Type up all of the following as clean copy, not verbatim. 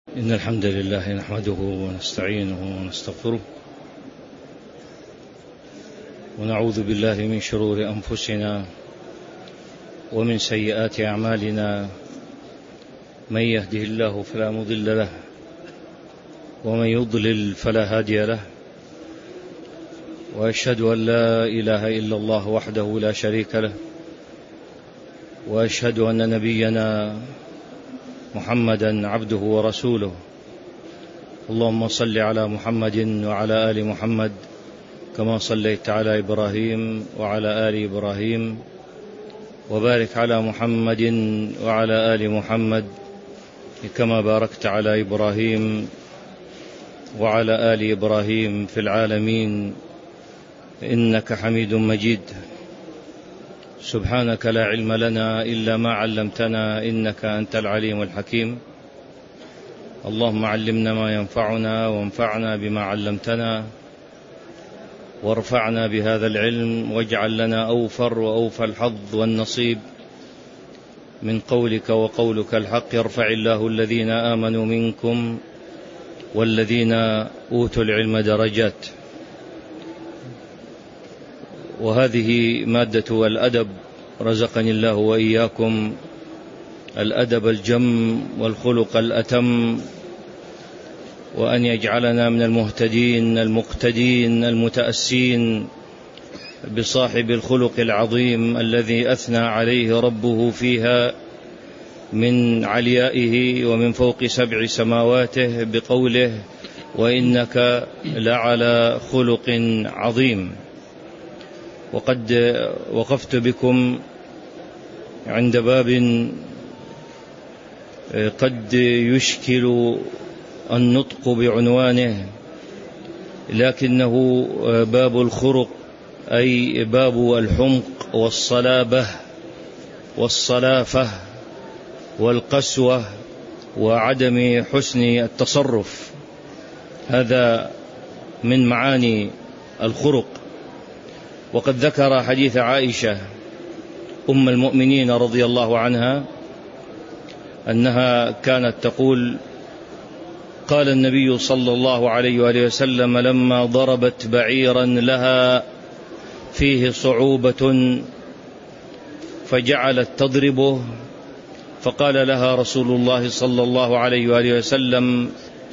إن الحمد لله نحمده ونستعينه ونستغفره ونعوذ بالله من شرور أنفسنا ومن سيئات أعمالنا. من يهده الله فلا مضل له ومن يضلل فلا هادي له، وأشهد أن لا إله إلا الله وحده لا شريك له، وأشهد أن نبينا محمدا عبده ورسوله. اللهم صل على محمد وعلى آل محمد كما صليت على إبراهيم وعلى آل إبراهيم، وبارك على محمد وعلى آل محمد كما باركت على إبراهيم وعلى آل إبراهيم في العالمين إنك حميد مجيد. سبحانك لا علم لنا إلا ما علمتنا إنك أنت العليم الحكيم. اللهم علمنا ما ينفعنا وانفعنا بما علمتنا، وارفعنا بهذا العلم، واجعل لنا أوفر وأوفى الحظ والنصيب من قولك وقولك الحق. يرفع الله الذين آمنوا منكم والذين أوتوا العلم درجات. وهذه مادة الأدب، رزقني الله وإياكم الأدب الجم والخلق الأتم، وأن يجعلنا من المهتدين المقتدين المتأسين بصاحب الخلق العظيم الذي أثنى عليه ربه فيها من عليائه ومن فوق 7 سماواته بقوله: وإنك لعلى خلق عظيم. وقد وقفت بكم عند باب قد يشكل النطق بعنوانه، لكنه باب الخرق، أي باب الحمق والصلابة والصلافة والقسوة وعدم حسن التصرف. هذا من معاني الخرق. وقد ذكر حديث عائشة أم المؤمنين رضي الله عنها أنها كانت تقول: قال النبي صلى الله عليه وآله وسلم لما ضربت بعيرا لها فيه صعوبة فجعلت تضربه، فقال لها رسول الله صلى الله عليه وآله وسلم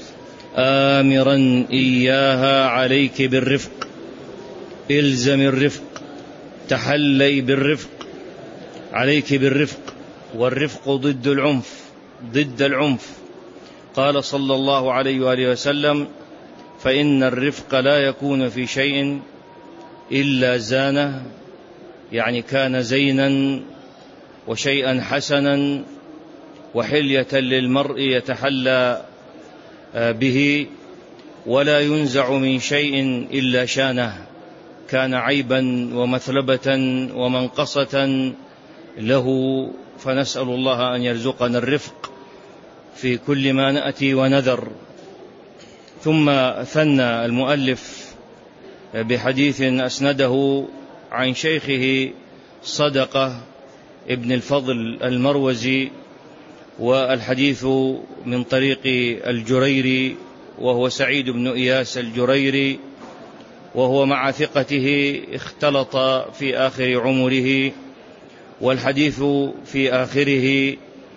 آمرا إياها عليك بالرفق، إلزم الرفق، تحلي بالرفق، عليك بالرفق، والرفق ضد العنف. قال صلى الله عليه وآله وسلم: فإن الرفق لا يكون في شيء إلا زانه، يعني كان زينا وشيئا حسنا وحلية للمرء يتحلى به، ولا ينزع من شيء إلا شانه، كان عيبا ومثلبة ومنقصة له. فنسأل الله أن يرزقنا الرفق في كل ما نأتي ونذر. ثم ثنى المؤلف بحديث أسنده عن شيخه صدقة ابن الفضل المروزي، والحديث من طريق الجريري، وهو سعيد بن إياس الجريري، وهو مع ثقته اختلط في آخر عمره. والحديث في آخره: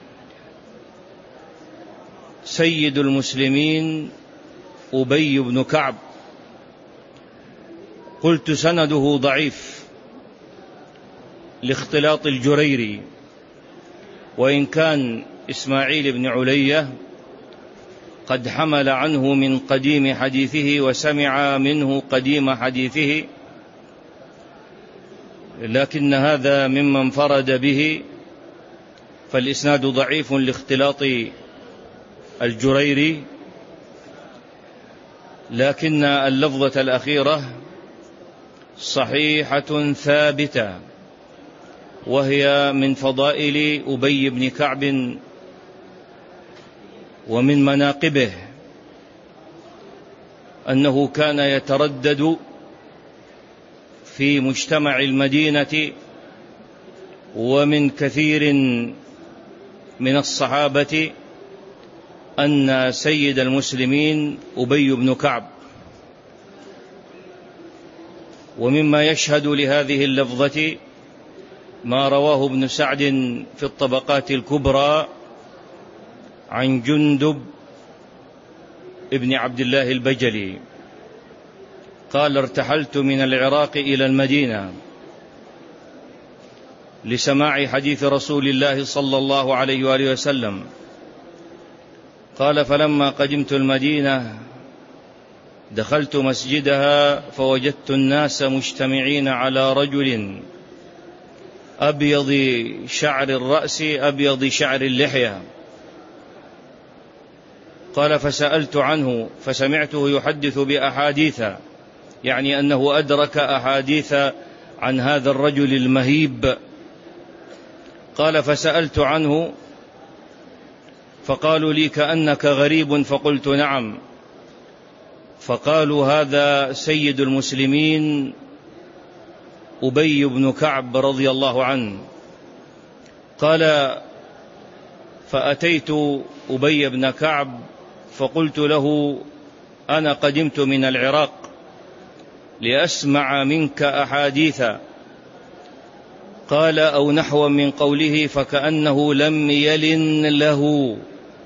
سيد المسلمين أبي بن كعب. قلت سنده ضعيف لاختلاط الجريري، وإن كان إسماعيل بن علية قد حمل عنه من قديم حديثه وسمع منه قديم حديثه، لكن هذا ممن انفرد به، فالإسناد ضعيف لاختلاط الجريري. لكن اللفظة الأخيرة صحيحة ثابتة، وهي من فضائل أبي بن كعب ومن مناقبه أنه كان يتردد في مجتمع المدينة ومن كثير من الصحابة أن سيد المسلمين أبي بن كعب. ومما يشهد لهذه اللفظة ما رواه ابن سعد في الطبقات الكبرى عن جندب ابن عبد الله البجلي قال: ارتحلت من العراق إلى المدينة لسماع حديث رسول الله صلى الله عليه وآله وسلم. قال: فلما قدمت المدينة دخلت مسجدها فوجدت الناس مجتمعين على رجل أبيض شعر الرأس أبيض شعر اللحية. قال: فسألت عنه فسمعته يحدث بأحاديث، يعني أنه أدرك أحاديث عن هذا الرجل المهيب. قال: فسألت عنه فقالوا لي: كأنك غريب. فقلت: نعم. فقالوا: هذا سيد المسلمين أبي بن كعب رضي الله عنه. قال: فأتيت أبي بن كعب فقلت له: أنا قدمت من العراق لأسمع منك أحاديثا. قال: أو نحو من قوله، فكأنه لم يلن له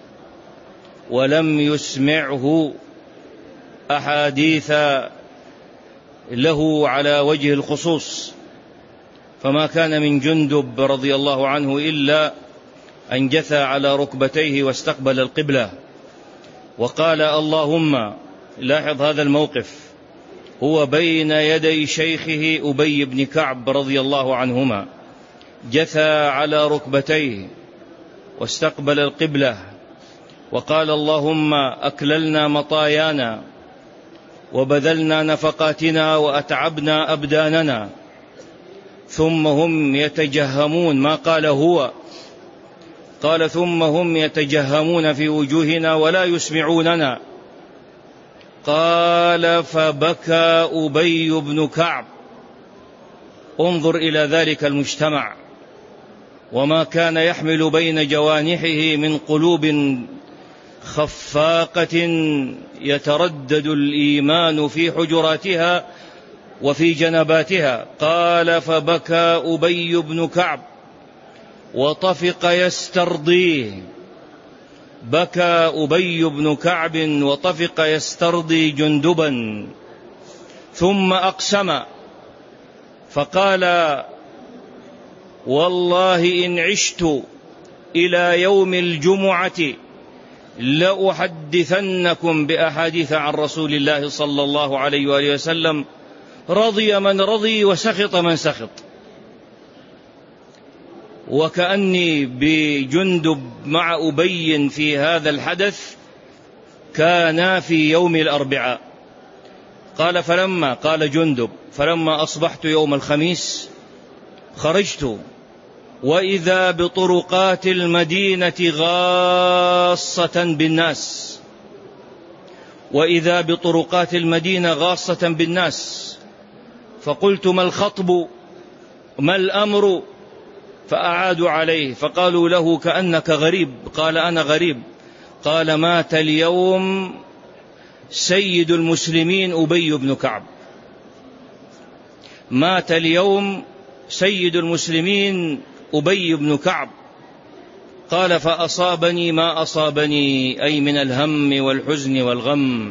ولم يسمعه أحاديث له على وجه الخصوص. فما كان من جندب رضي الله عنه إلا أن جثى على ركبتيه واستقبل القبلة وقال: اللهم، لاحظ هذا الموقف، هو بين يدي شيخه أبي بن كعب رضي الله عنهما، جثى على ركبتيه واستقبل القبلة وقال: اللهم أكللنا مطايانا وبذلنا نفقاتنا وأتعبنا أبداننا. ثم هم يتجهمون، ما قال هو، قال: ثم هم يتجهمون في وجوهنا ولا يسمعوننا. قال: فبكى أبي بن كعب. انظر إلى ذلك المجتمع وما كان يحمل بين جوانحه من قلوب خفاقة يتردد الإيمان في حجراتها وفي جنباتها. قال: فبكى أبي بن كعب وطفق يسترضيه. بكى أبي بن كعب وطفق يسترضي جندبا، ثم أقسم فقال: والله إن عشت إلى يوم الجمعة لأحدثنكم بأحاديث عن رسول الله صلى الله عليه وآله وسلم، رضي من رضي وسخط من سخط. وكأني بجندب مع أبي في هذا الحدث كانا في يوم الأربعاء. قال: قال جندب: فلما أصبحت يوم الخميس خرجت وإذا بطرقات المدينة غاصة بالناس، وإذا بطرقات المدينة غاصة بالناس. فقلت: ما الخطب؟ ما الأمر؟ فأعادوا عليه فقالوا له: كأنك غريب. قال: أنا غريب. قال: مات اليوم سيد المسلمين أبي بن كعب. مات اليوم سيد المسلمين أبي بن كعب. قال: فأصابني ما أصابني، أي من الهم والحزن والغم،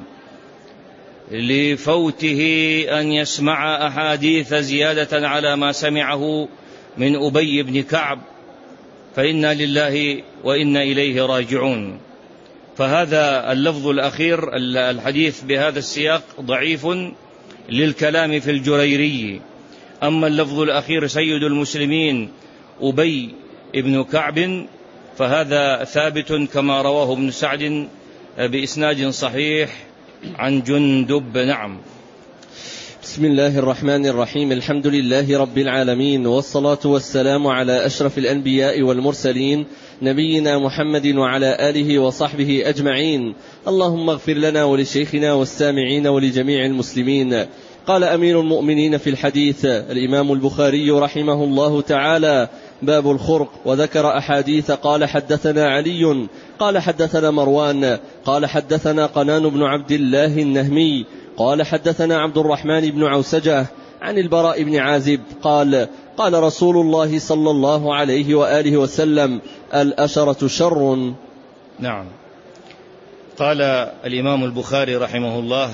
لفوته أن يسمع أحاديث زيادة على ما سمعه من أبي بن كعب، فإنا لله وإنا إليه راجعون. فهذا اللفظ الأخير، الحديث بهذا السياق ضعيف للكلام في الجريري. أما اللفظ الأخير سيد المسلمين أبي بن كعب فهذا ثابت كما رواه ابن سعد بإسناد صحيح عن جندب. نعم. بسم الله الرحمن الرحيم. الحمد لله رب العالمين، والصلاة والسلام على أشرف الأنبياء والمرسلين، نبينا محمد وعلى آله وصحبه أجمعين. اللهم اغفر لنا ولشيخنا والسامعين ولجميع المسلمين. قال أمير المؤمنين في الحديث الإمام البخاري رحمه الله تعالى: باب الخرق. وذكر أحاديث قال حدثنا علي قال حدثنا مروان قال حدثنا قنان بن عبد الله النهمي قال حدثنا عبد الرحمن بن عوسجة عن البراء بن عازب قال قال رسول الله صلى الله عليه وآله وسلم الأشرة شر. نعم. قال الإمام البخاري رحمه الله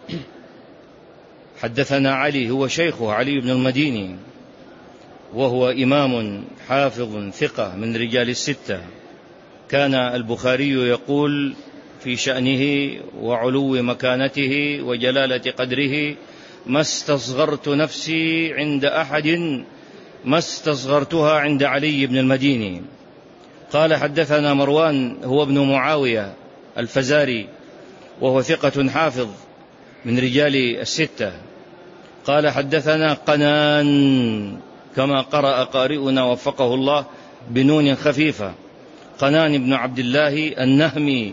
حدثنا علي، هو شيخه علي بن المديني، وهو إمام حافظ ثقة من رجال الستة. كان البخاري يقول في شأنه وعلو مكانته وجلالة قدره: ما استصغرت نفسي عند أحد ما استصغرتها عند علي بن المديني. قال حدثنا مروان هو ابن معاوية الفزاري، وهو ثقة حافظ من رجال الستة. قال حدثنا قنان، كما قرأ قارئنا وفقه الله بنون خفيفة، قنان بن عبد الله النهمي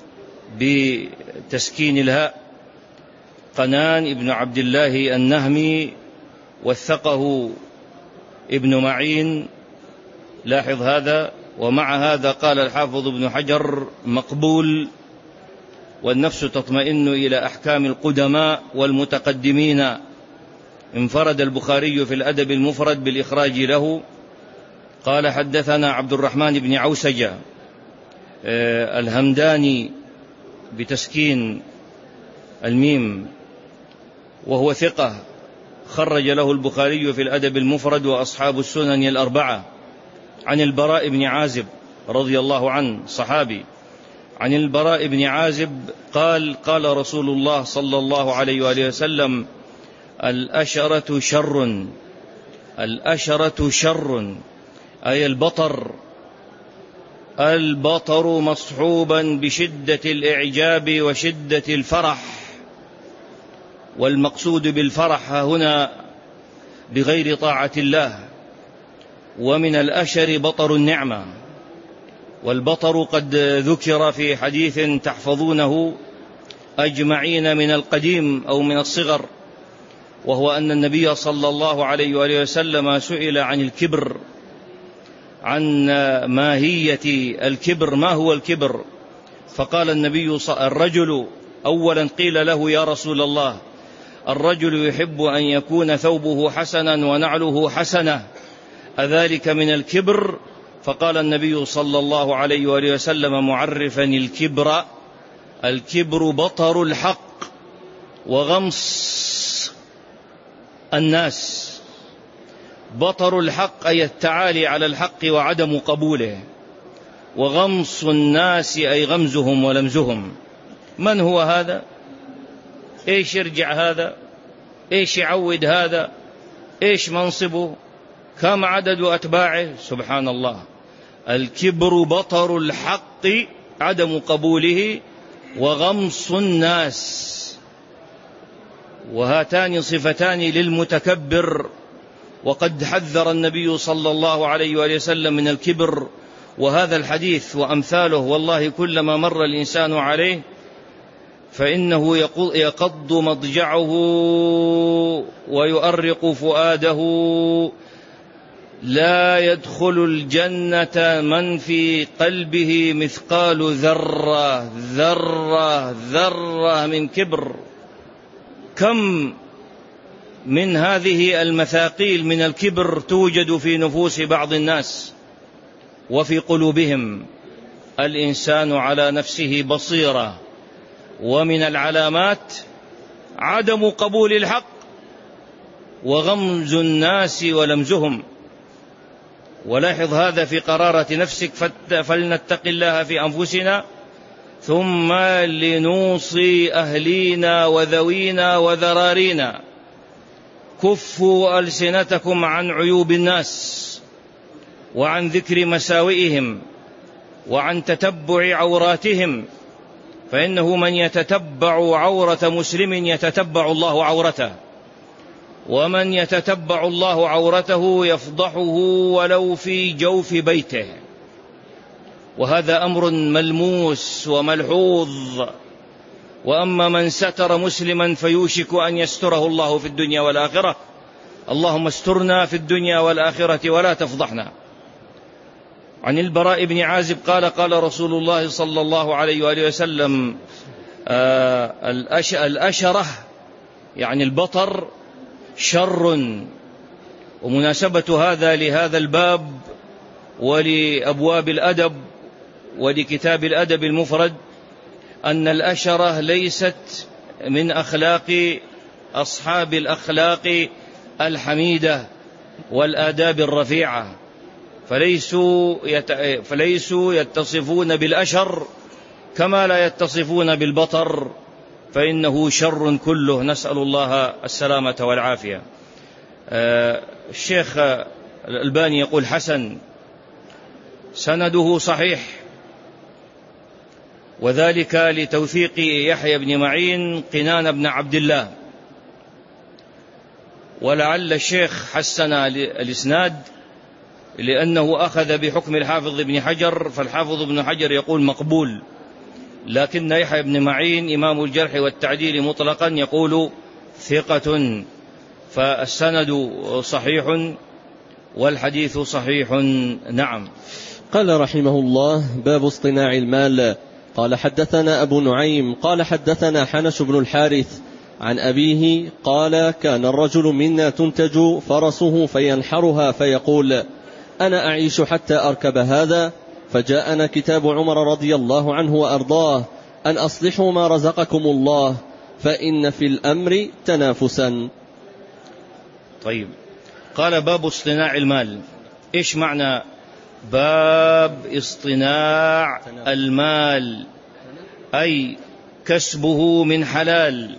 بتسكين الهاء، قنان بن عبد الله النهمي، وثقه ابن معين، لاحظ هذا. ومع هذا قال الحافظ ابن حجر مقبول، والنفس تطمئن إلى أحكام القدماء والمتقدمين. انفرد البخاري في الأدب المفرد بالإخراج له. قال حدثنا عبد الرحمن بن عوسجة الهمداني بتسكين الميم، وهو ثقة، خرج له البخاري في الأدب المفرد وأصحاب السنن الأربعة. عن البراء بن عازب رضي الله عنه، صحابي، عن البراء بن عازب قال قال رسول الله صلى الله عليه وآله وسلم الأشرة شر. الأشرة شر أي البطر مصحوبا بشدة الإعجاب وشدة الفرح، والمقصود بالفرح هنا بغير طاعة الله. ومن الأشر بطر النعمة، والبطر قد ذكر في حديث تحفظونه أجمعين من القديم أو من الصغر، وهو أن النبي صلى الله عليه وآله وسلم سئل عن الكبر، عن ماهية الكبر، ما هو الكبر؟ فقال النبي الرجل، أولا قيل له يا رسول الله الرجل يحب أن يكون ثوبه حسنا ونعله حسنة، أذلك من الكبر؟ فقال النبي صلى الله عليه وآله وسلم معرفا الكبر بطر الحق وغمص الناس. بطر الحق أي التعالي على الحق وعدم قبوله، وغمص الناس أي غمزهم ولمزهم. من هو هذا؟ إيش يرجع هذا؟ إيش يعود هذا؟ إيش منصبه؟ كم عدد أتباعه؟ سبحان الله. الكبر بطر الحق عدم قبوله وغمص الناس، وهاتان صفتان للمتكبر. وقد حذر النبي صلى الله عليه وآله وسلم من الكبر، وهذا الحديث وأمثاله والله كلما مر الإنسان عليه فإنه يقض مضجعه ويؤرق فؤاده. لا يدخل الجنة من في قلبه مثقال ذرة من كبر. كم من هذه المثاقيل من الكبر توجد في نفوس بعض الناس وفي قلوبهم. الإنسان على نفسه بصيرة، ومن العلامات عدم قبول الحق وغمز الناس ولمزهم. ولاحظ هذا في قرارة نفسك، فلنتق الله في أنفسنا ثم لنوصي أهلينا وذوينا وذرارينا. كفوا ألسنتكم عن عيوب الناس وعن ذكر مساوئهم وعن تتبع عوراتهم، فإنه من يتتبع عورة مسلم يتتبع الله عورته، ومن يتتبع الله عورته يفضحه ولو في جوف بيته. وهذا أمر ملموس وملحوظ. وأما من ستر مسلما فيوشك أن يستره الله في الدنيا والآخرة. اللهم استرنا في الدنيا والآخرة ولا تفضحنا. عن البراء بن عازب قال قال رسول الله صلى الله عليه وآله وسلم الأشرة يعني البطر شر. ومناسبة هذا لهذا الباب ولأبواب الأدب ولكتاب الأدب المفرد أن الأشرة ليست من أخلاق أصحاب الأخلاق الحميدة والآداب الرفيعة، فليسوا يتصفون بالأشر كما لا يتصفون بالبطر، فإنه شر كله، نسأل الله السلامة والعافية. الشيخ الألباني يقول حسن، سنده صحيح، وذلك لتوثيق يحيى بن معين قنان بن عبد الله. ولعل الشيخ حسن الإسناد لأنه أخذ بحكم الحافظ ابن حجر، فالحافظ ابن حجر يقول مقبول، لكن يحيى بن معين إمام الجرح والتعديل مطلقا يقول ثقة، فالسند صحيح والحديث صحيح. نعم. قال رحمه الله: باب اصطناع المال. قال حدثنا أبو نعيم قال حدثنا حنش بن الحارث عن أبيه قال: كان الرجل منا تنتج فرسه فينحرها فيقول: أنا أعيش حتى أركب هذا، فجاءنا كتاب عمر رضي الله عنه وأرضاه أن أصلحوا ما رزقكم الله فإن في الأمر تنافسا. طيب، قال باب اصطناع المال. إيش معنى باب اصطناع المال؟ أي كسبه من حلال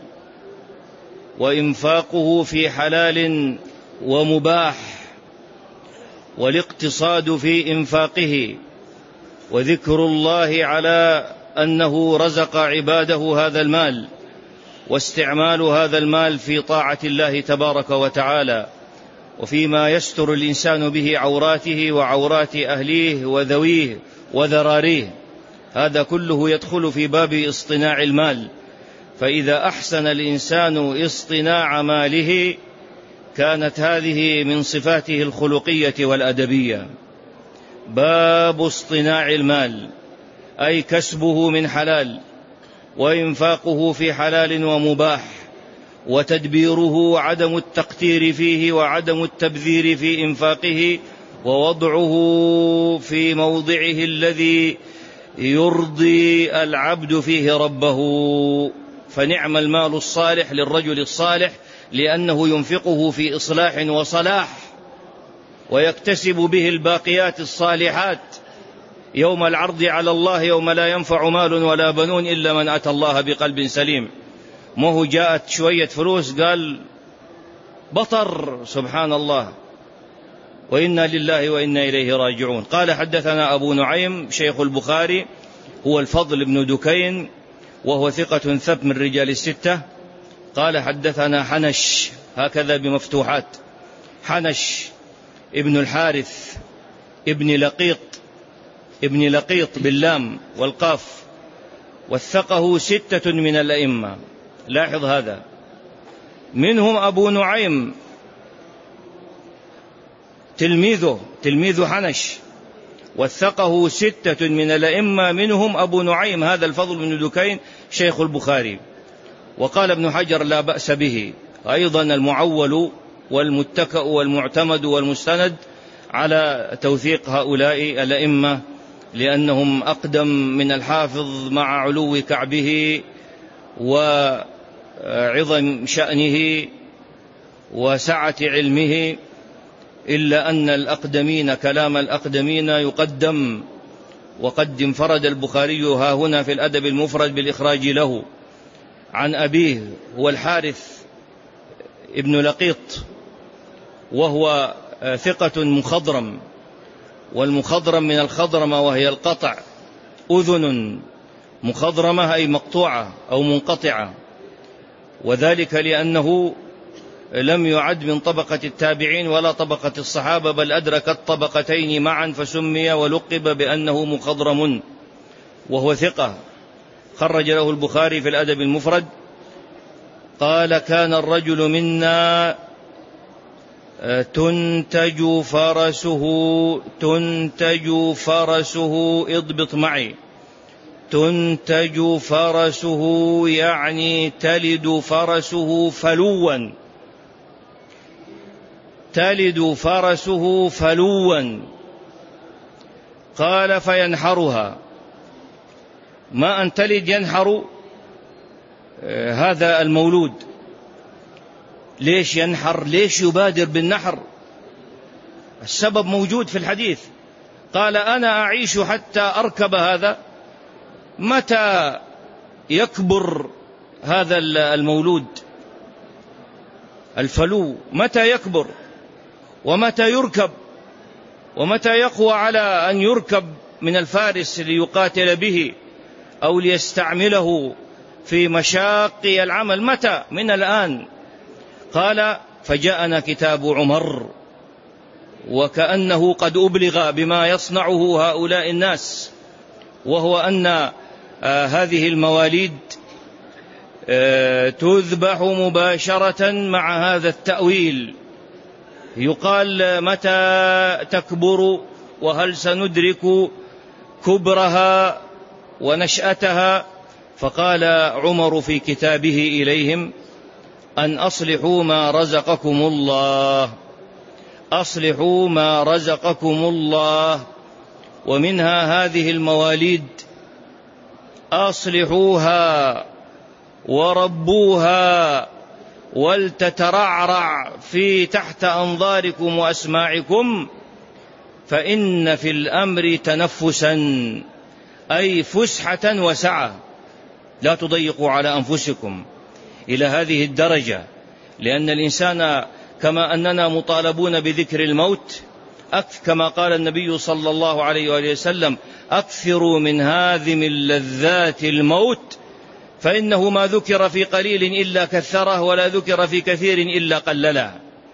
وإنفاقه في حلال ومباح، والاقتصاد في إنفاقه، وذكر الله على أنه رزق عباده هذا المال، واستعمال هذا المال في طاعة الله تبارك وتعالى، وفيما يستر الإنسان به عوراته وعورات أهليه وذويه وذراريه، هذا كله يدخل في باب اصطناع المال. فإذا أحسن الإنسان اصطناع ماله كانت هذه من صفاته الخلقية والأدبية. باب اصطناع المال أي كسبه من حلال وإنفاقه في حلال ومباح، وتدبيره عدم التقتير فيه وعدم التبذير في إنفاقه، ووضعه في موضعه الذي يرضي العبد فيه ربه. فنعم المال الصالح للرجل الصالح، لأنه ينفقه في إصلاح وصلاح، ويكتسب به الباقيات الصالحات يوم العرض على الله، يوم لا ينفع مال ولا بنون إلا من أتى الله بقلب سليم. ما هو جاءت شوية فلوس قال بطر، سبحان الله، وإنا لله وإنا إليه راجعون. قال حدثنا أبو نعيم شيخ البخاري هو الفضل بن دكين، وهو ثقة ثبت من رجال الستة. قال حدثنا حنش، هكذا بمفتوحات، حنش ابن الحارث ابن لقيط باللام والقاف، وثقه 6 من الأئمة. لاحظ هذا، منهم أبو نعيم تلميذ حنش، وثقه 6 من الأئمة، منهم أبو نعيم هذا الفضل بن دكين شيخ البخاري. وقال ابن حجر لا بأس به. أيضا المعول والمتكأ والمعتمد والمستند على توثيق هؤلاء الأئمة، لأنهم أقدم من الحافظ مع علو كعبه وعظم شأنه وسعة علمه، إلا أن الأقدمين كلام الأقدمين يقدم. وقد انفرد البخاري ها هنا في الأدب المفرد بالإخراج له عن أبيه هو الحارث ابن لقيط، وهو ثقة مخضرم، والمخضرم من الخضرمة وهي القطع، أذن مخضرمة أي مقطوعة أو منقطعة، وذلك لأنه لم يعد من طبقة التابعين ولا طبقة الصحابة، بل أدرك الطبقتين معا، فسمي ولقب بأنه مخضرم، وهو ثقة خرج له البخاري في الأدب المفرد. قال كان الرجل منا تنتج فرسه اضبط معي، تنتج فرسه يعني تلد فرسه فلوا، تلد فرسه فلوا. قال فينحرها، ما أن تلد ينحر هذا المولود. ليش ينحر؟ ليش يبادر بالنحر؟ السبب موجود في الحديث. قال أنا أعيش حتى أركب هذا. متى يكبر هذا المولود الفلو؟ متى يكبر ومتى يركب ومتى يقوى على أن يركب من الفارس ليقاتل به أو ليستعمله في مشاق العمل؟ متى؟ من الآن. قال فجاءنا كتاب عمر، وكأنه قد أبلغ بما يصنعه هؤلاء الناس، وهو أن هذه المواليد تذبح مباشرة مع هذا التأويل. يقال متى تكبر وهل سندرك كبرها ونشأتها؟ فقال عمر في كتابه إليهم أن أصلحوا ما رزقكم الله، أصلحوا ما رزقكم الله. ومنها هذه المواليد أصلحوها وربوها ولتترعرع في تحت أنظاركم وأسماعكم، فإن في الأمر تنفسا، أي فسحة وسعة، لا تضيقوا على أنفسكم إلى هذه الدرجة. لأن الإنسان كما أننا مطالبون بذكر الموت، كما قال النبي صلى الله عليه وآله وسلم أكثروا من هاذم اللذات الموت، فإنه ما ذكر في قليل إلا كثره ولا ذكر في كثير إلا قلله.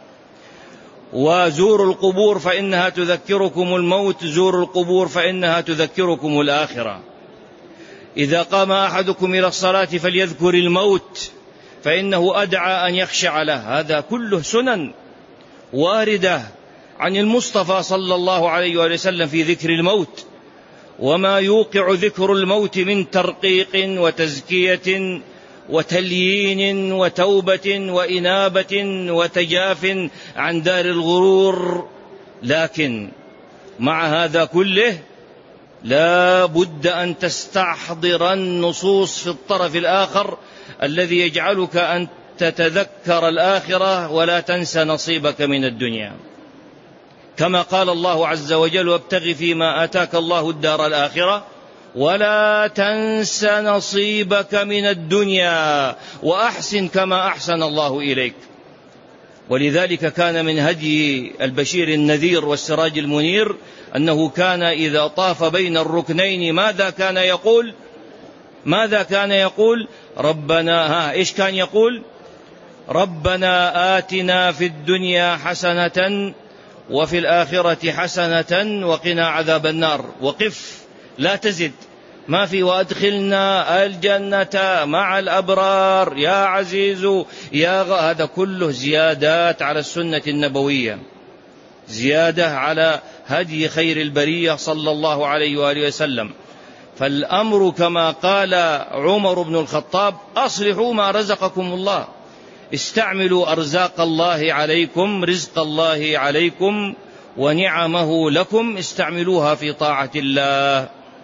وزوروا القبور فإنها تذكركم الموت، زوروا القبور فإنها تذكركم الآخرة. إذا قام أحدكم إلى الصلاة فليذكر الموت فإنه أدعى أن يخشع له. هذا كله سنن واردة عن المصطفى صلى الله عليه وسلم في ذكر الموت، وما يوقع ذكر الموت من ترقيق وتزكية وتليين وتوبة وإنابة وتجاف عن دار الغرور. لكن مع هذا كله لا بد أن تستحضر النصوص في الطرف الآخر الذي يجعلك أن تتذكر الآخرة ولا تنسى نصيبك من الدنيا، كما قال الله عز وجل وابتغ فيما آتاك الله الدار الآخرة ولا تنس نصيبك من الدنيا وأحسن كما أحسن الله إليك. ولذلك كان من هدي البشير النذير والسراج المنير أنه كان إذا طاف بين الركنين ماذا كان يقول؟ ماذا كان يقول؟ ربنا إيش كان يقول؟ ربنا آتنا في الدنيا حسنة وفي الآخرة حسنة وقنا عذاب النار. وقف، لا تزد، ما في وأدخلنا الجنة مع الأبرار يا عزيز هذا كله زيادات على السنة النبوية، زيادة على هدي خير البرية صلى الله عليه وآله وسلم. فالأمر كما قال عمر بن الخطاب أصلحوا ما رزقكم الله، استعملوا أرزاق الله عليكم، رزق الله عليكم ونعمه لكم، استعملوها في طاعة الله،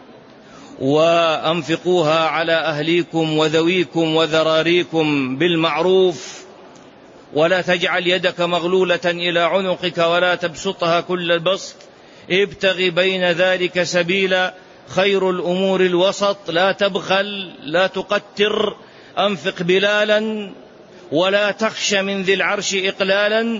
وأنفقوها على أهليكم وذويكم وذراريكم بالمعروف، ولا تجعل يدك مغلولة إلى عنقك ولا تبسطها كل البسط، ابتغ بين ذلك سبيلا، خير الأمور الوسط، لا تبخل لا تقتر، أنفق بلالا ولا تخش من ذي العرش إقلالا،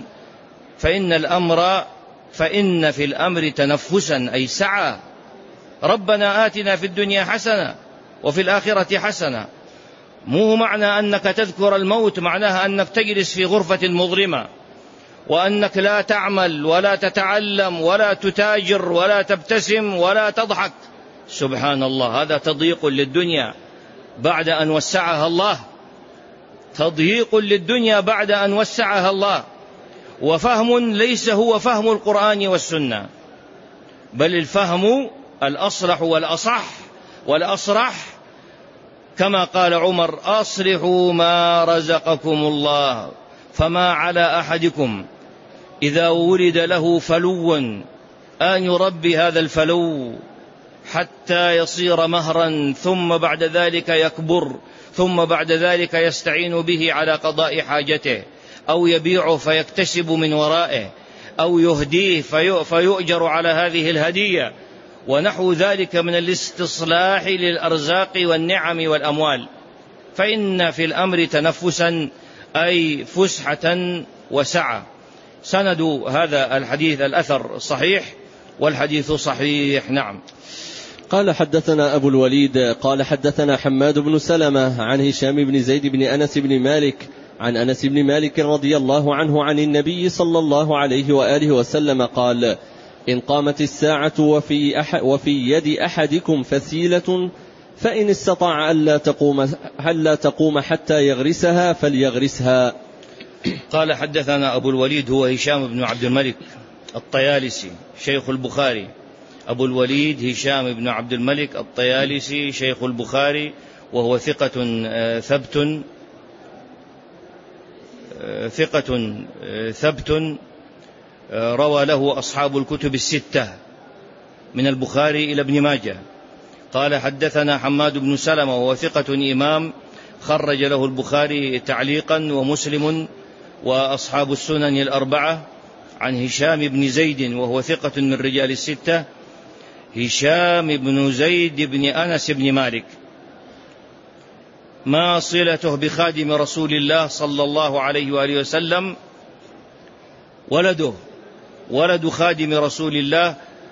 فإن في الأمر تنفسا أي سعة. ربنا آتنا في الدنيا حسنة وفي الآخرة حسنة، مو معنى أنك تذكر الموت معناها أنك تجلس في غرفة مظلمة وأنك لا تعمل ولا تتعلم ولا تتاجر ولا تبتسم ولا تضحك. سبحان الله، هذا تضييق للدنيا بعد أن وسعها الله، تضييق للدنيا بعد أن وسعها الله. وفهم ليس هو فهم القرآن والسنة، بل الفهم الأصلح والأصرح كما قال عمر: أصلحوا ما رزقكم الله، فما على أحدكم إذا ولد له فلو أن يربي هذا الفلو حتى يصير مهرا، ثم بعد ذلك يكبر، ثم بعد ذلك يستعين به على قضاء حاجته، أو يبيعه فيكتسب من ورائه، أو يهديه فيؤجر على هذه الهدية، ونحو ذلك من الاستصلاح للأرزاق والنعم والأموال. فإن في الأمر تنفسا، أي فسحة وسعة. سند هذا الحديث الأثر صحيح، والحديث صحيح. نعم. قال: حدثنا أبو الوليد قال: حدثنا حماد بن سلمة عن هشام بن زيد بن أنس بن مالك عن أنس بن مالك رضي الله عنه عن النبي صلى الله عليه وآله وسلم قال: إن قامت الساعة وفي يد أحدكم فسيلة فإن استطاع ألا تقوم حتى يغرسها فليغرسها. قال: حدثنا أبو الوليد هو هشام بن عبد الملك الطيالسي شيخ البخاري. أبو الوليد هشام بن عبد الملك الطيالسي شيخ البخاري، وهو ثقة ثبت روى له أصحاب الكتب الستة من البخاري إلى ابن ماجه. قال: حدثنا حماد بن سلمة وهو ثقة إمام خرج له البخاري تعليقا ومسلم وأصحاب السنن الأربعة، عن هشام بن زيد وهو ثقة من رجال الستة، هشام بن زيد بن أنس بن مالك. ما صلته بخادم رسول الله صلى الله عليه وآله وسلم؟ ولد خادم رسول الله،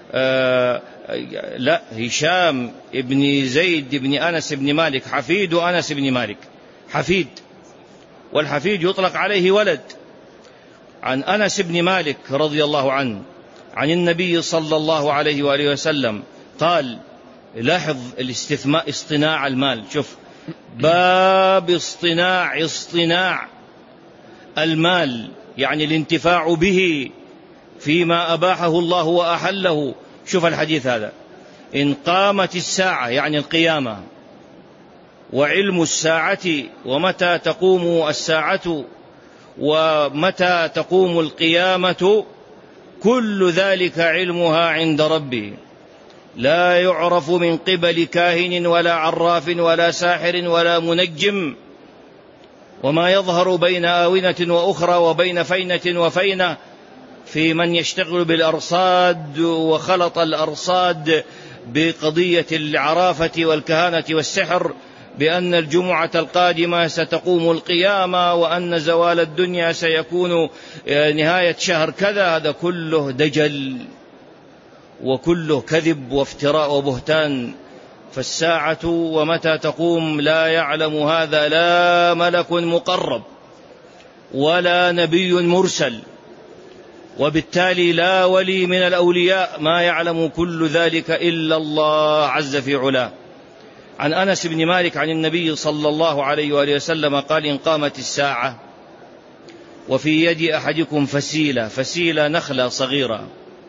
لا، هشام بن زيد بن أنس بن مالك حفيد أنس بن مالك، حفيد، والحفيد يطلق عليه ولد. عن أنس بن مالك رضي الله عنه عن النبي صلى الله عليه وآله وسلم قال: لاحظ الاستثناء، اصطناع المال، شوف باب اصطناع المال، يعني الانتفاع به فيما أباحه الله وأحله. شوف الحديث هذا: إن قامت الساعة، يعني القيامة، وعلم الساعة ومتى تقوم الساعة ومتى تقوم القيامة كل ذلك علمها عند ربي، لا يعرف من قبل كاهن ولا عراف ولا ساحر ولا منجم، وما يظهر بين آونة وأخرى وبين فينة وفينة في من يشتغل بالأرصاد وخلط الأرصاد بقضية العرافة والكهانة والسحر، بأن الجمعة القادمة ستقوم القيامة، وأن زوال الدنيا سيكون نهاية شهر كذا. هذا كله دجل وكله كذب وافتراء وبهتان. فالساعة ومتى تقوم لا يعلم هذا لا ملك مقرب ولا نبي مرسل، وبالتالي لا ولي من الأولياء، ما يعلم كل ذلك إلا الله عز في علاه. عن أنس بن مالك عن النبي صلى الله عليه وآله وسلم قال: إن قامت الساعة وفي يد أحدكم فسيلة نخلة صغيرة،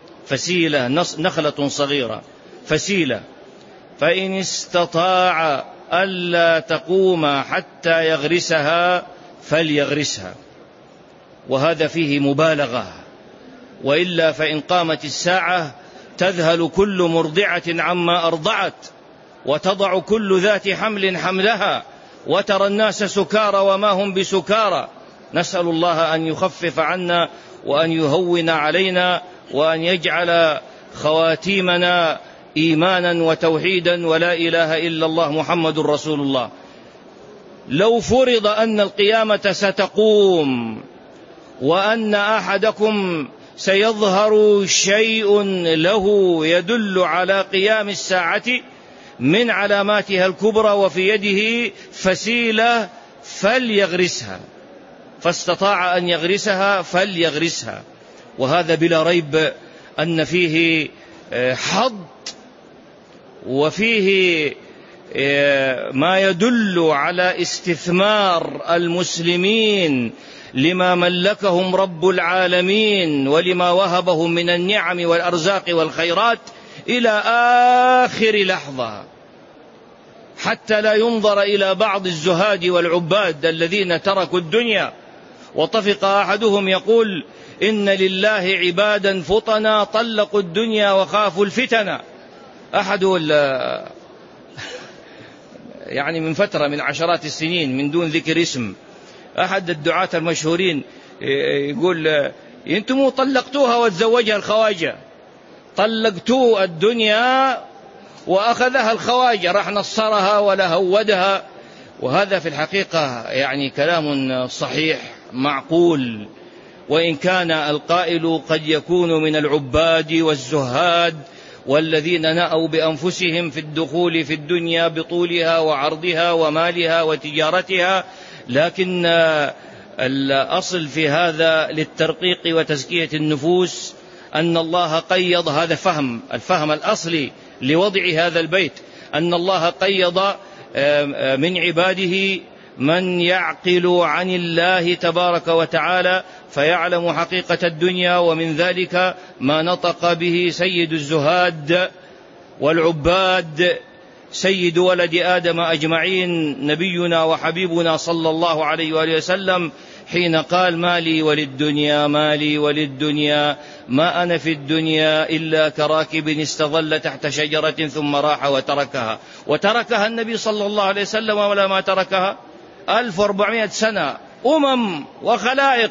نخلة صغيرة، فسيلة، فإن استطاع ألا تقوم حتى يغرسها فليغرسها. وهذا فيه مبالغة، وإلا فإن قامت الساعة تذهل كل مرضعة عما أرضعت، وتضع كل ذات حمل حملها، وترى الناس سكارى وما هم بسكارى. نسأل الله أن يخفف عنا وأن يهون علينا، وأن يجعل خواتيمنا إيمانا وتوحيدا ولا إله إلا الله محمد رسول الله. لو فرض أن القيامة ستقوم وأن أحدكم سيظهر شيء له يدل على قيام الساعة من علاماتها الكبرى، وفي يده فسيلة فليغرسها، فاستطاع أن يغرسها فليغرسها. وهذا بلا ريب أن فيه حظ، وفيه ما يدل على استثمار المسلمين لما ملكهم رب العالمين ولما وهبهم من النعم والأرزاق والخيرات إلى آخر لحظة، حتى لا ينظر إلى بعض الزهاد والعباد الذين تركوا الدنيا وطفق أحدهم يقول إن لله عبادا فطنا طلقوا الدنيا وخافوا الفتن. أحد يعني من فترة من عشرات السنين من دون ذكر اسم، أحد الدعاة المشهورين يقول أنتم طلقتوها وتزوجها الخواجة، طلقتوا الدنيا وأخذها الخواجة، راح نصرها ولا هودها. وهذا في الحقيقة يعني كلام صحيح معقول، وإن كان القائل قد يكون من العباد والزهاد والذين نأوا بأنفسهم في الدخول في الدنيا بطولها وعرضها ومالها وتجارتها، لكن الأصل في هذا للترقيق وتزكية النفوس أن الله قيض هذا الفهم الأصلي لوضع هذا البيت، أن الله قيض من عباده من يعقل عن الله تبارك وتعالى فيعلم حقيقة الدنيا، ومن ذلك ما نطق به سيد الزهاد والعباد سيد ولد آدم أجمعين نبينا وحبيبنا صلى الله عليه وآله وسلم حين قال مالي وللدنيا مالي وللدنيا ما أنا في الدنيا إلا كراكب استظل تحت شجرة ثم راح وتركها النبي صلى الله عليه وسلم، ولا ما تركها 1400 سنة، وخلائق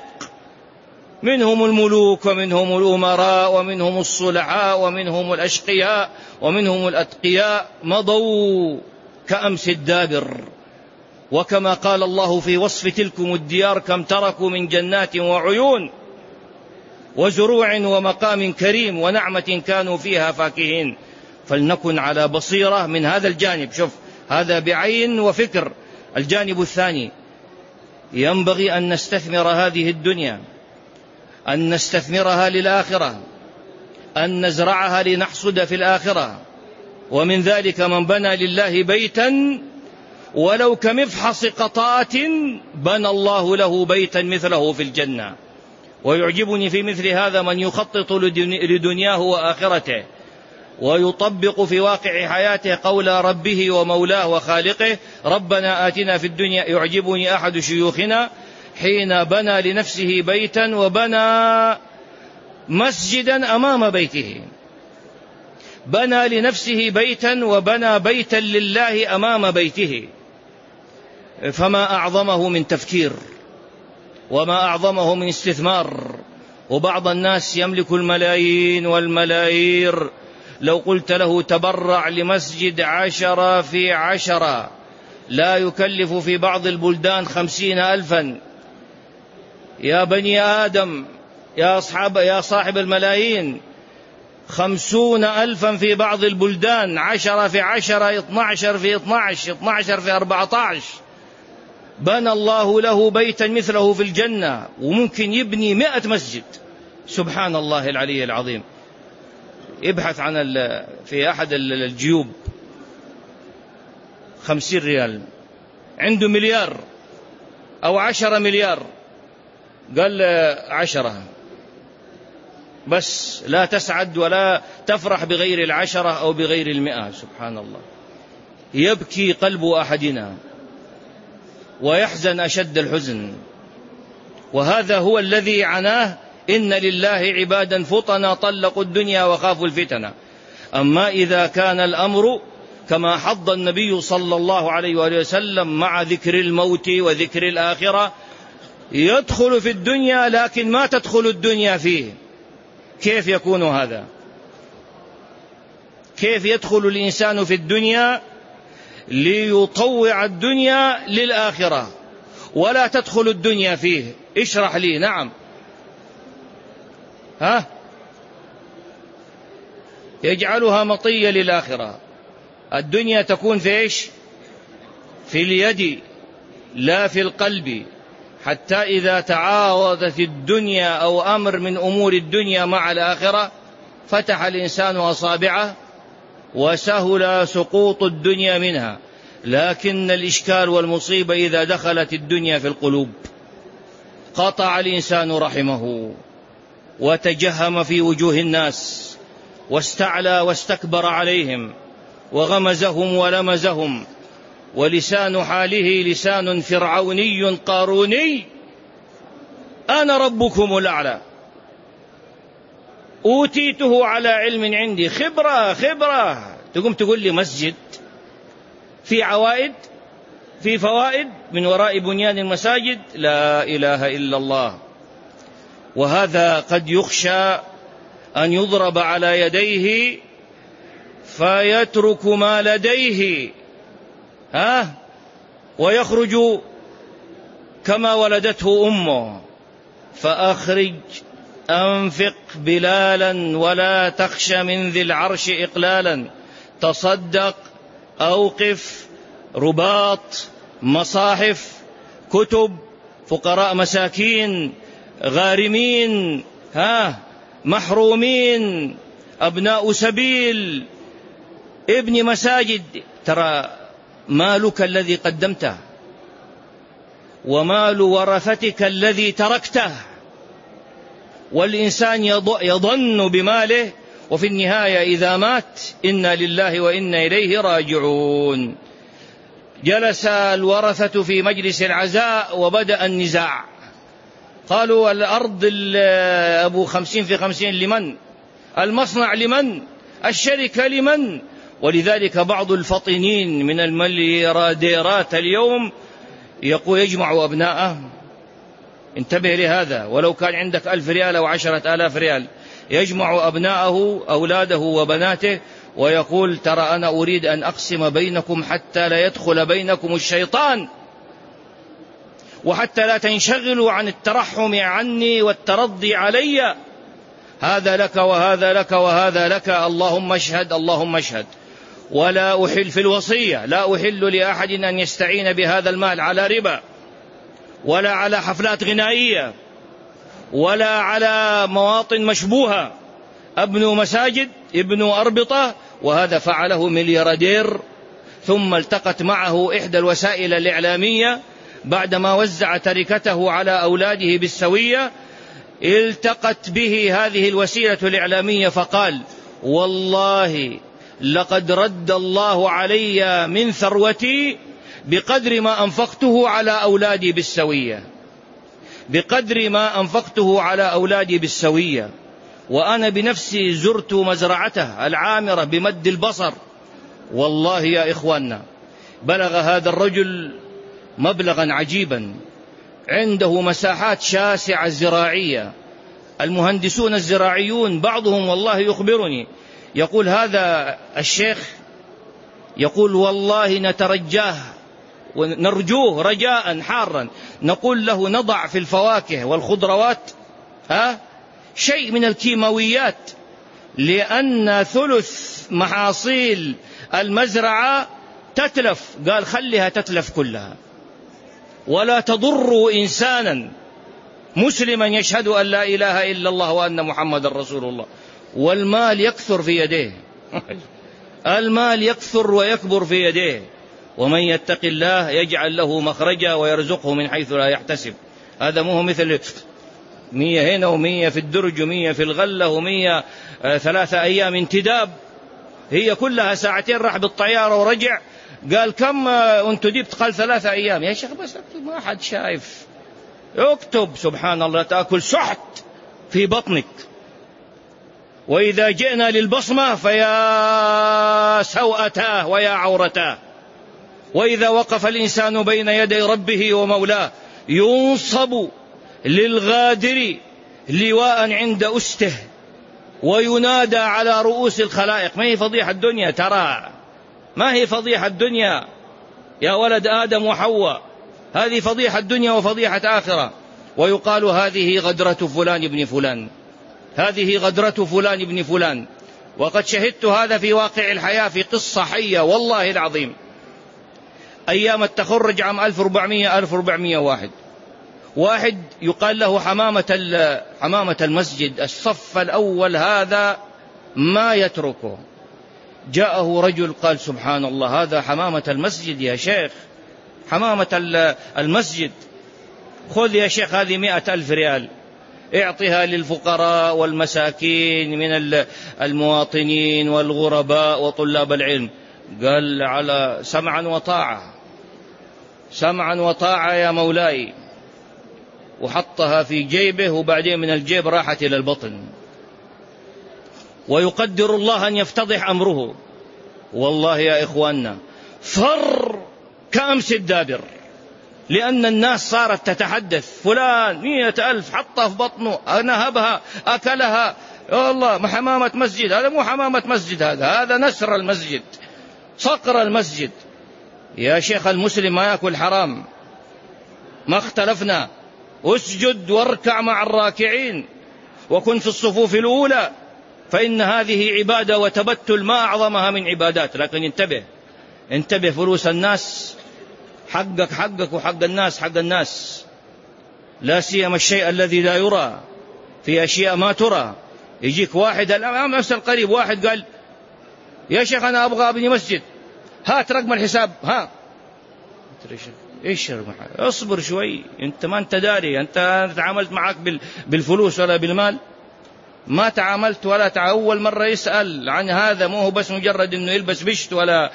منهم الملوك ومنهم الأمراء ومنهم الصلحاء ومنهم الأشقياء ومنهم الأتقياء مضوا كأمس الدابر. وكما قال الله في وصف تلكم الديار كم تركوا من جنات وعيون وزروع ومقام كريم ونعمة كانوا فيها فاكهين. فلنكن على بصيرة من هذا الجانب. شوف هذا بعين وفكر. الجانب الثاني ينبغي أن نستثمر هذه الدنيا، أن نستثمرها للآخرة، أن نزرعها لنحصد في الآخرة. ومن ذلك من بنى لله بيتا ولو كمفحص قطات بنى الله له بيتا مثله في الجنة. ويعجبني في مثل هذا من يخطط لدنياه وآخرته ويطبق في واقع حياته قول ربه ومولاه وخالقه ربنا آتنا في الدنيا. يعجبني أحد شيوخنا حين بنى لنفسه بيتا وبنى مسجدا أمام بيته، بنى لنفسه بيتا وبنى بيتا لله أمام بيته. فما أعظمه من تفكير وما أعظمه من استثمار. وبعض الناس يملك الملايين والملايير، لو قلت له تبرع لمسجد 10 في 10 لا يكلف في بعض البلدان 50,000. يا بني آدم يا صاحب الملايين 50,000 في بعض البلدان، 10 في 10 12 في 12 12 في 14. بنى الله له بيتا مثله في الجنة، وممكن يبني 100 مسجد. سبحان الله العلي العظيم. ابحث عن في أحد الجيوب 50 ريال عنده مليار أو 10 مليار، قال 10 بس، لا تسعد ولا تفرح بغير 10 أو بغير 100. سبحان الله. يبكي قلب أحدنا ويحزن أشد الحزن. وهذا هو الذي عناه إن لله عبادا فطنا طلقوا الدنيا وخافوا الفتنة. أما إذا كان الأمر كما حض النبي صلى الله عليه وآله وسلم مع ذكر الموت وذكر الآخرة، يدخل في الدنيا لكن ما تدخل الدنيا فيه. كيف يكون هذا؟ كيف يدخل الإنسان في الدنيا ليطوع الدنيا للآخرة ولا تدخل الدنيا فيه؟ اشرح لي. نعم، يجعلها مطية للآخرة. الدنيا تكون في إيش؟ في اليد لا في القلب، حتى إذا تعارضت الدنيا أو أمر من أمور الدنيا مع الآخرة فتح الإنسان أصابعه وسهل سقوط الدنيا منها. لكن الإشكال والمصيبة إذا دخلت الدنيا في القلوب، قطع الإنسان رحمه وتجهم في وجوه الناس واستعلى واستكبر عليهم وغمزهم ولمزهم، ولسان حاله لسان فرعوني قاروني: أنا ربكم الأعلى، أوتيته على علم عندي. خبرة تقوم تقول لي مسجد في عوائد في فوائد من وراء بنيان المساجد؟ لا إله إلا الله. وهذا قد يخشى أن يضرب على يديه فيترك ما لديه ويخرج كما ولدته أمه. فأخرج أنفق بلالا ولا تخش من ذي العرش إقلالا، تصدق، أوقف، رباط، مصاحف، كتب، فقراء مساكين، غارمين، محرومين، أبناء سبيل، ابن مساجد. ترى مالك الذي قدمته ومال ورثتك الذي تركته، والإنسان يظن بماله، وفي النهاية إذا مات إنا لله وإنا إليه راجعون. جلس الورثة في مجلس العزاء وبدأ النزاع. قالوا: الأرض أبو 50 لمن؟ المصنع لمن؟ الشركة لمن؟ ولذلك بعض الفطنين من المليارديرات اليوم يقول يجمع أبناءه. انتبه لهذا، ولو كان عندك 1000 ريال أو 10,000 ريال، يجمع أبناءه أولاده وبناته ويقول: ترى أنا أريد أن أقسم بينكم حتى لا يدخل بينكم الشيطان، وحتى لا تنشغلوا عن الترحم عني والترضي علي. هذا لك وهذا لك وهذا لك، اللهم اشهد اللهم اشهد. ولا أحل في الوصية، لا أحل لأحد أن يستعين بهذا المال على ربا، ولا على حفلات غنائية، ولا على مواطن مشبوهة. ابنوا مساجد، ابنوا أربطة. وهذا فعله ملياردير. ثم التقت معه إحدى الوسائل الإعلامية بعدما وزع تركته على أولاده بالسوية، التقت به هذه الوسيلة الإعلامية فقال: والله لقد رد الله علي من ثروتي بقدر ما أنفقته على أولادي بالسوية، بقدر ما أنفقته على أولادي بالسوية. وأنا بنفسي زرت مزرعته العامرة بمد البصر. والله يا إخواننا، بلغ هذا الرجل مبلغا عجيبا، عنده مساحات شاسعة زراعية. المهندسون الزراعيون بعضهم والله يخبرني، يقول هذا الشيخ، يقول: والله نترجاه ونرجوه رجاء حارا، نقول له نضع في الفواكه والخضروات شيء من الكيماويات، لأن ثلث محاصيل المزرعة تتلف. قال: خليها تتلف كلها، ولا تضر إنسانا مسلما يشهد أن لا إله إلا الله وأن محمد رسول الله. والمال يكثر في يديه المال يكثر ويكبر في يديه. ومن يتق الله يجعل له مخرجا ويرزقه من حيث لا يحتسب. هذا مو مثل 100 هنا و100 في الدرج و100 في الغلة و100 3 أيام انتداب. هي كلها ساعتين راح بالطيارة ورجع. قال: كم أنت جبت؟ قال: 3 أيام. يا شيخ بس اكتب، ما حد شايف. اكتب. سبحان الله، تأكل سحت في بطنك. وإذا جئنا للبصمة فيا سوءتاه ويا عورتاه. وإذا وقف الإنسان بين يدي ربه ومولاه ينصب للغادر لواء عند أسته وينادى على رؤوس الخلائق. ما هي فضيحة الدنيا؟ ترى ما هي فضيحة الدنيا يا ولد آدم وحواء؟ هذه فضيحة الدنيا وفضيحة آخرة. ويقال: هذه غدرة فلان ابن فلان، هذه غدرة فلان ابن فلان. وقد شهدت هذا في واقع الحياة في قصة حية والله العظيم. أيام التخرج عام 1401 واحد يقال له حمامة المسجد، الصف الأول هذا ما يتركه. جاءه رجل قال: سبحان الله، هذا حمامة المسجد يا شيخ، حمامة المسجد. خذ يا شيخ هذه 100,000 ريال اعطها للفقراء والمساكين من المواطنين والغرباء وطلاب العلم. قال على سمعا وطاعة، سمعا وطاعة يا مولاي، وحطها في جيبه، وبعدين من الجيب راحت إلى البطن. ويقدر الله أن يفتضح أمره. والله يا إخواننا فر كأمس الدابر، لأن الناس صارت تتحدث فلان 100,000 حطها في بطنه، نهبها أكلها، والله حمامة مسجد. هذا مو حمامة مسجد، هذا نسر المسجد، صقر المسجد. يا شيخ المسلم ما يأكل حرام، ما اختلفنا. اسجد واركع مع الراكعين وكن في الصفوف الأولى، فإن هذه عبادة وتبتل ما أعظمها من عبادات. لكن انتبه فلوس الناس حقك حقك، وحق الناس حق الناس، لا سيما الشيء الذي لا يرى، في أشياء ما ترى. يجيك واحد الآن نفس القريب، واحد قال يا شيخ أنا أبغى أبني مسجد، هات رقم الحساب. إيش اصبر شوي، أنت ما أنت داري، أنت تعاملت معك بالفلوس ولا بالمال؟ ما تعاملت ولا أول مرة يسأل عن هذا، مو هو بس مجرد أنه يلبس بشت ولا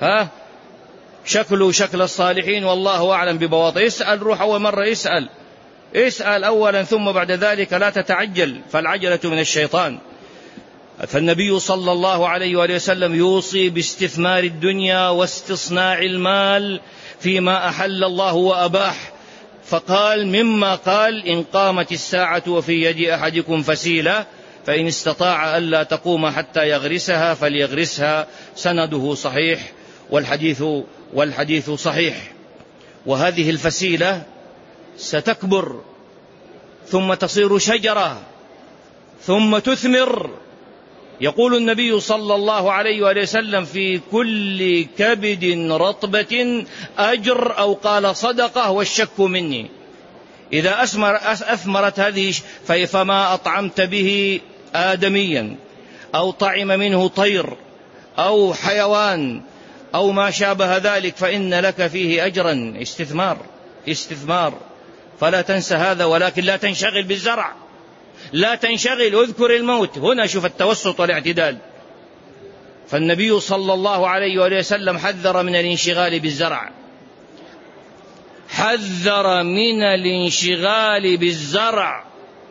شكله شكل الصالحين والله أعلم ببواطن. يسأل، روح أول مرة اسأل أولا، ثم بعد ذلك لا تتعجل، فالعجلة من الشيطان. فالنبي صلى الله عليه وآله وسلم يوصي باستثمار الدنيا واستصناع المال فيما أحل الله وأباح. فقال مما قال إن قامت الساعة وفي يد أحدكم فسيلة فإن استطاع ألا تقوم حتى يغرسها فليغرسها. سنده صحيح والحديث صحيح. وهذه الفسيلة ستكبر ثم تصير شجرة ثم تثمر. يقول النبي صلى الله عليه وآله وسلم في كل كبد رطبة أجر، أو قال صدقة، والشك مني. إذا أثمرت هذه فما أطعمت به آدميا أو طعم منه طير أو حيوان أو ما شابه ذلك فإن لك فيه أجرا. استثمار. فلا تنسى هذا، ولكن لا تنشغل بالزرع، لا تنشغل، اذكر الموت. هنا شوف التوسط والاعتدال. فالنبي صلى الله عليه وآله وسلم حذر من الانشغال بالزرع، حذر من الانشغال بالزرع،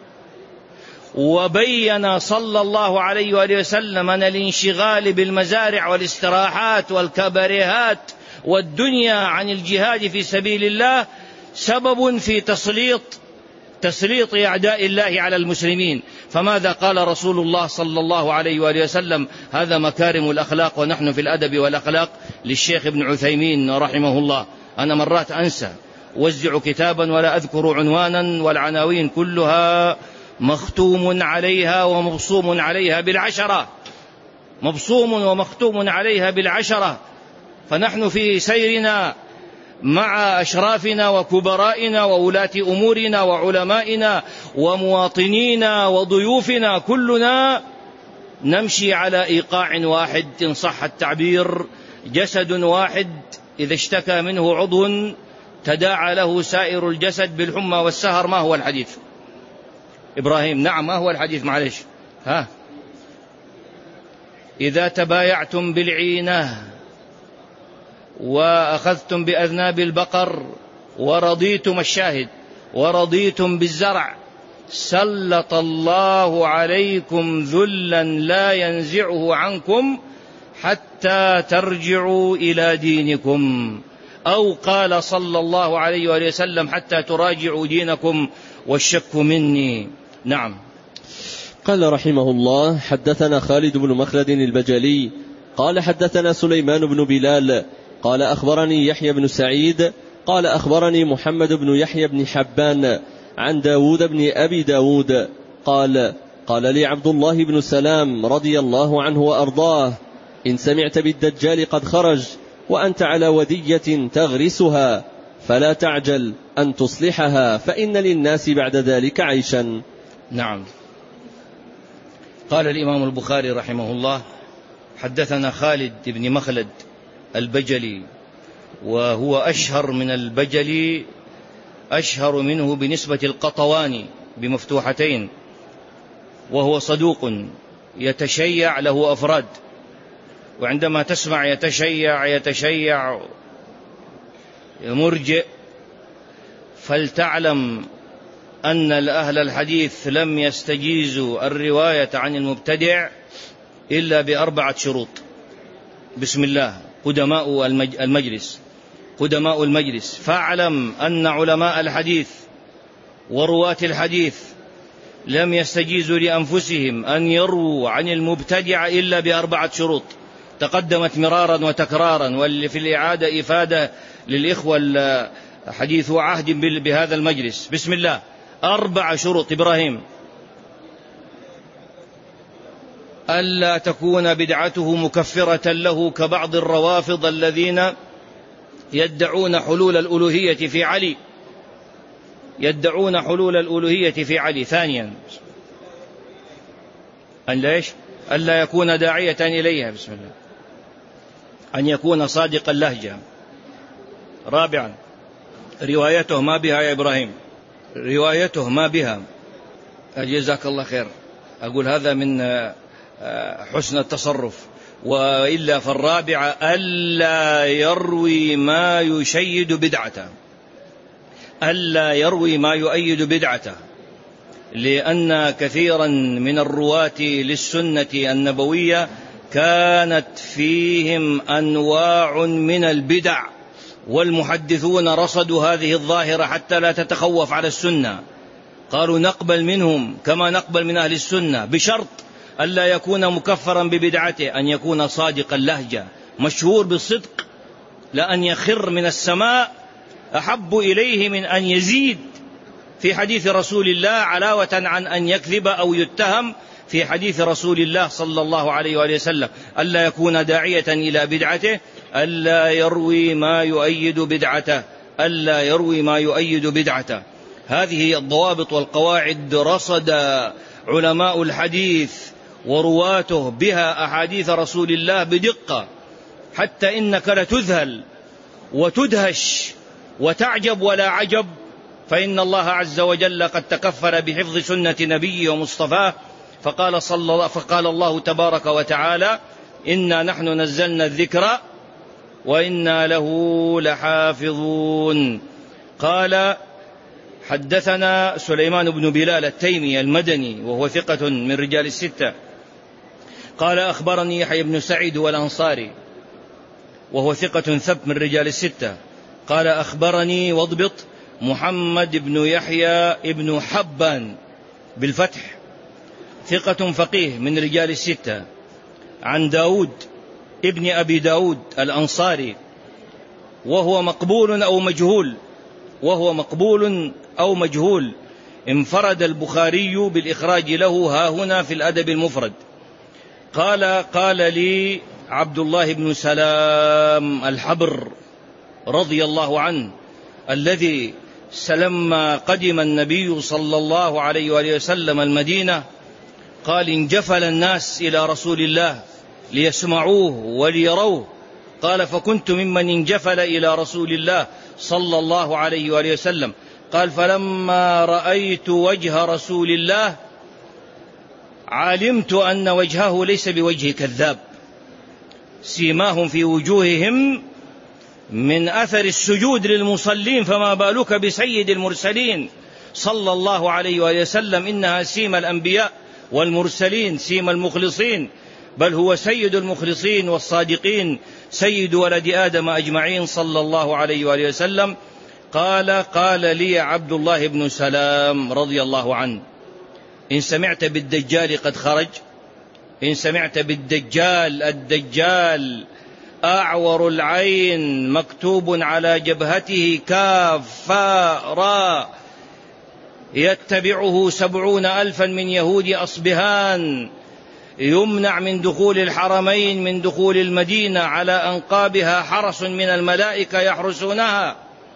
وبين صلى الله عليه وآله وسلم أن الانشغال بالمزارع والاستراحات والكباريهات والدنيا عن الجهاد في سبيل الله سبب في تسليط أعداء الله على المسلمين. فماذا قال رسول الله صلى الله عليه وآله وسلم؟ هذا مكارم الأخلاق، ونحن في الأدب والأخلاق للشيخ ابن عثيمين رحمه الله. أنا مرات أنسى، وزع كتابا ولا أذكر عنوانا، والعناوين كلها مختوم عليها ومبصوم عليها بالعشرة، مبصوم ومختوم عليها بالعشرة. فنحن في سيرنا مع أشرافنا وكبرائنا وولاة أمورنا وعلمائنا ومواطنينا وضيوفنا كلنا نمشي على إيقاع واحد إن صح التعبير، جسد واحد إذا اشتكى منه عضو تداعى له سائر الجسد بالحمى والسهر. ما هو الحديث إبراهيم؟ نعم، ما هو الحديث؟ معلش إذا تبايعتم بالعينة وأخذتم بأذناب البقر ورضيتم بالزرع سلط الله عليكم ذلا لا ينزعه عنكم حتى ترجعوا إلى دينكم، أو قال صلى الله عليه وآله وسلم حتى تراجعوا دينكم والشك مني. نعم. قال رحمه الله: حدثنا خالد بن مخلد البجلي قال حدثنا سليمان بن بلال قال أخبرني يحيى بن سعيد قال أخبرني محمد بن يحيى بن حبان عن داود بن أبي داود قال لي عبد الله بن سلام رضي الله عنه وأرضاه: إن سمعت بالدجال قد خرج وأنت على ودية تغرسها فلا تعجل أن تصلحها، فإن للناس بعد ذلك عيشا. نعم. قال الإمام البخاري رحمه الله: حدثنا خالد بن مخلد البجلي، وهو أشهر من البجلي أشهر منه بنسبة القطواني بمفتوحتين، وهو صدوق يتشيع، له أفراد، وعندما تسمع يتشيع مرجئ فلتعلم أن أهل الحديث لم يستجيزوا الرواية عن المبتدع إلا ب4 شروط. بسم الله، قدماء المجلس، فاعلم أن علماء الحديث ورواة الحديث لم يستجيزوا لأنفسهم أن يروا عن المبتدع إلا ب4 شروط تقدمت مرارا وتكرارا، واللي في الإعادة إفادة للإخوة حديث عهد بهذا المجلس. بسم الله، 4 شروط إبراهيم: ألا تكون بدعته مكفرة له كبعض الروافض الذين يدعون حلول الألوهية في علي. ثانيا، ألا يكون داعية إليها. بسم الله، أن يكون صادق اللهجة. رابعا، روايته ما بها يا إبراهيم، روايته ما بها. جزاك الله خير، أقول هذا من حسن التصرف. وإلا فالرابعة، ألا يروي ما يشيد بدعته، ألا يروي ما يؤيد بدعته، لأن كثيرا من الرواة للسنة النبوية كانت فيهم أنواع من البدع، والمحدثون رصدوا هذه الظاهرة حتى لا تتخوف على السنة. قالوا نقبل منهم كما نقبل من أهل السنة، بشرط ألا يكون مكفرا ببدعته، أن يكون صادق اللهجة مشهور بالصدق، لأن يخر من السماء أحب إليه من أن يزيد في حديث رسول الله علاوة عن أن يكذب أو يتهم في حديث رسول الله صلى الله عليه وآله وسلم. ألا يكون داعية إلى بدعته، ألا يروي ما يؤيد بدعته، ألا يروي ما يؤيد بدعته. هذه الضوابط والقواعد رصد علماء الحديث ورواته بها أحاديث رسول الله بدقة، حتى إنك لتذهل وتدهش وتعجب ولا عجب، فإن الله عز وجل قد تكفل بحفظ سنة نبيه ومصطفاه، فقال الله تبارك وتعالى: إنا نحن نزلنا الذكر وإنا له لحافظون. قال: حدثنا سليمان بن بلال التيمي المدني وهو ثقة من رجال الستة. قال: أخبرني يحيى بن سعيد والأنصاري وهو ثقة ثبت من رجال الستة. قال: أخبرني واضبط محمد بن يحيى بن حبان بالفتح، ثقة فقيه من رجال الستة، عن داود ابن أبي داود الأنصاري وهو مقبول أو مجهول. انفرد البخاري بالإخراج له هاهنا في الأدب المفرد. قال لي عبد الله بن سلام الحبر رضي الله عنه، الذي لما قدم النبي صلى الله عليه وآله وسلم المدينة قال: انجفل الناس إلى رسول الله ليسمعوه وليروه. قال: فكنت ممن انجفل إلى رسول الله صلى الله عليه وآله وسلم. قال: فلما رأيت وجه رسول الله علمت أن وجهه ليس بوجه كذاب، سيماهم في وجوههم من أثر السجود للمصلين، فما بالك بسيد المرسلين صلى الله عليه وآله وسلم. إنها سيم الأنبياء والمرسلين، سيم المخلصين، بل هو سيد المخلصين والصادقين، سيد ولد آدم أجمعين صلى الله عليه وآله وسلم. قال لي عبد الله بن سلام رضي الله عنه: إن سمعت بالدجال قد خرج، إن سمعت بالدجال، الدجال أعور العين مكتوب على جبهته كاف راء، يتبعه 70,000 من يهود أصبهان، يمنع من دخول الحرمين من دخول المدينة، على أنقابها حرس من الملائكة يحرسونها.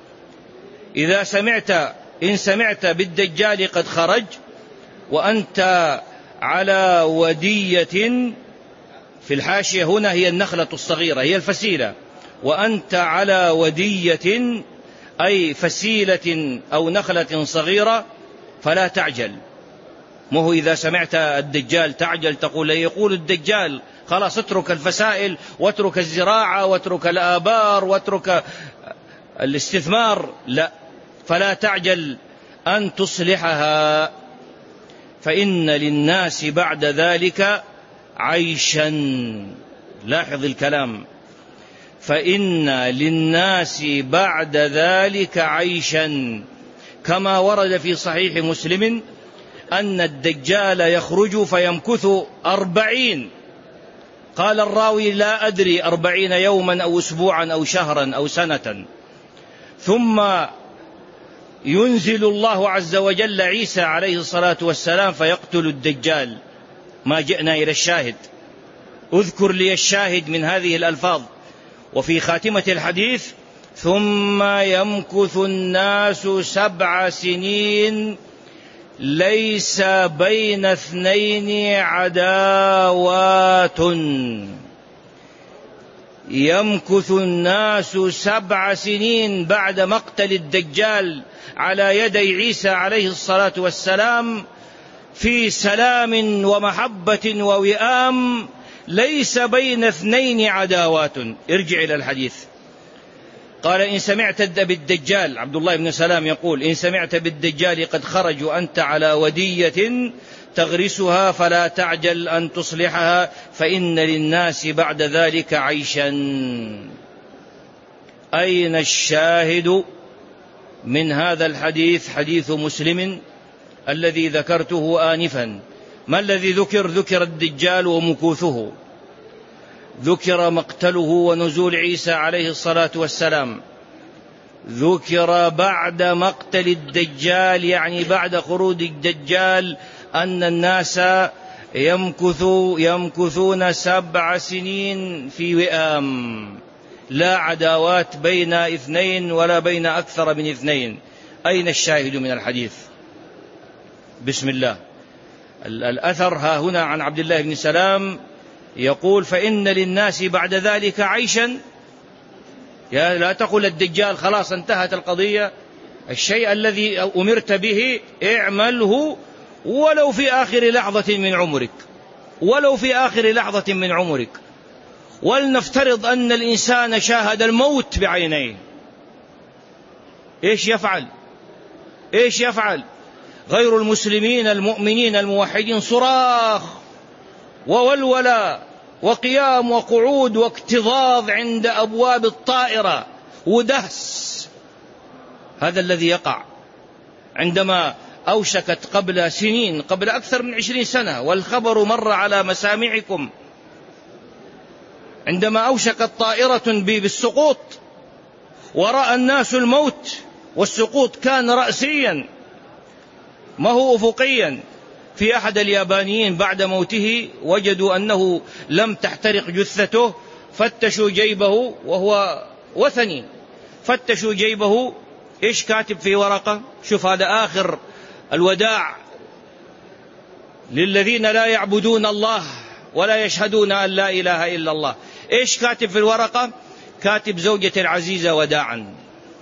إن سمعت بالدجال قد خرج وأنت على ودية، في الحاشية هنا هي النخلة الصغيرة، هي الفسيلة، وأنت على ودية أي فسيلة أو نخلة صغيرة فلا تعجل. مو إذا سمعت الدجال تعجل تقول يقول الدجال خلاص اترك الفسائل واترك الزراعة واترك الآبار واترك الاستثمار، لا، فلا تعجل أن تصلحها، فإن للناس بعد ذلك عيشا. لاحظ الكلام، فإن للناس بعد ذلك عيشا، كما ورد في صحيح مسلم أن الدجال يخرج فيمكث 40، قال الراوي لا أدري 40 يوما أو أسبوعا أو شهرا أو سنة، ثم ينزل الله عز وجل عيسى عليه الصلاة والسلام فيقتل الدجال. ما جئنا إلى الشاهد، اذكر لي الشاهد من هذه الألفاظ. وفي خاتمة الحديث ثم يمكث الناس 7 سنين ليس بين 2 عداوات. يمكث الناس 7 سنين بعد مقتل الدجال على يدي عيسى عليه الصلاة والسلام في سلام ومحبة ووئام، ليس بين 2 عداوات. ارجع إلى الحديث، قال إن سمعت بالدجال، عبد الله بن سلام يقول إن سمعت بالدجال قد خرج وأنت على ودية تغرسها فلا تعجل أن تصلحها، فإن للناس بعد ذلك عيشا. أين الشاهد من هذا الحديث؟ حديث مسلم الذي ذكرته آنفا. ما الذي ذكر؟ ذكر الدجال ومكوثه، ذكر مقتله ونزول عيسى عليه الصلاة والسلام، ذكر بعد مقتل الدجال يعني بعد خروج الدجال أن الناس يمكثون 7 سنين في وئام، لا عداوات بين 2 ولا بين أكثر من 2. أين الشاهد من الحديث؟ بسم الله. الأثر ها هنا عن عبد الله بن سلام يقول فإن للناس بعد ذلك عيشا. يا لا تقل الدجال خلاص انتهت القضية، الشيء الذي أمرت به اعمله ولو في آخر لحظة من عمرك، ولو في آخر لحظة من عمرك. ولنفترض أن الإنسان شاهد الموت بعينيه، إيش يفعل؟ إيش يفعل؟ غير المسلمين المؤمنين الموحدين صراخ وولولا وقيام وقعود واكتظاظ عند أبواب الطائرة ودهس. هذا الذي يقع عندما أوشكت قبل سنين، قبل أكثر من 20 سنة، والخبر مر على مسامعكم، عندما أوشكت طائرة بالسقوط ورأى الناس الموت، والسقوط كان رأسيا ما هو أفقيا. في أحد اليابانيين بعد موته وجدوا أنه لم تحترق جثته، فتشوا جيبه وهو وثني، فتشوا جيبه، إيش كاتب في ورقة؟ شوف هذا آخر الوداع للذين لا يعبدون الله ولا يشهدون أن لا إله إلا الله. إيش كاتب في الورقة؟ كاتب زوجتي العزيزة وداعا،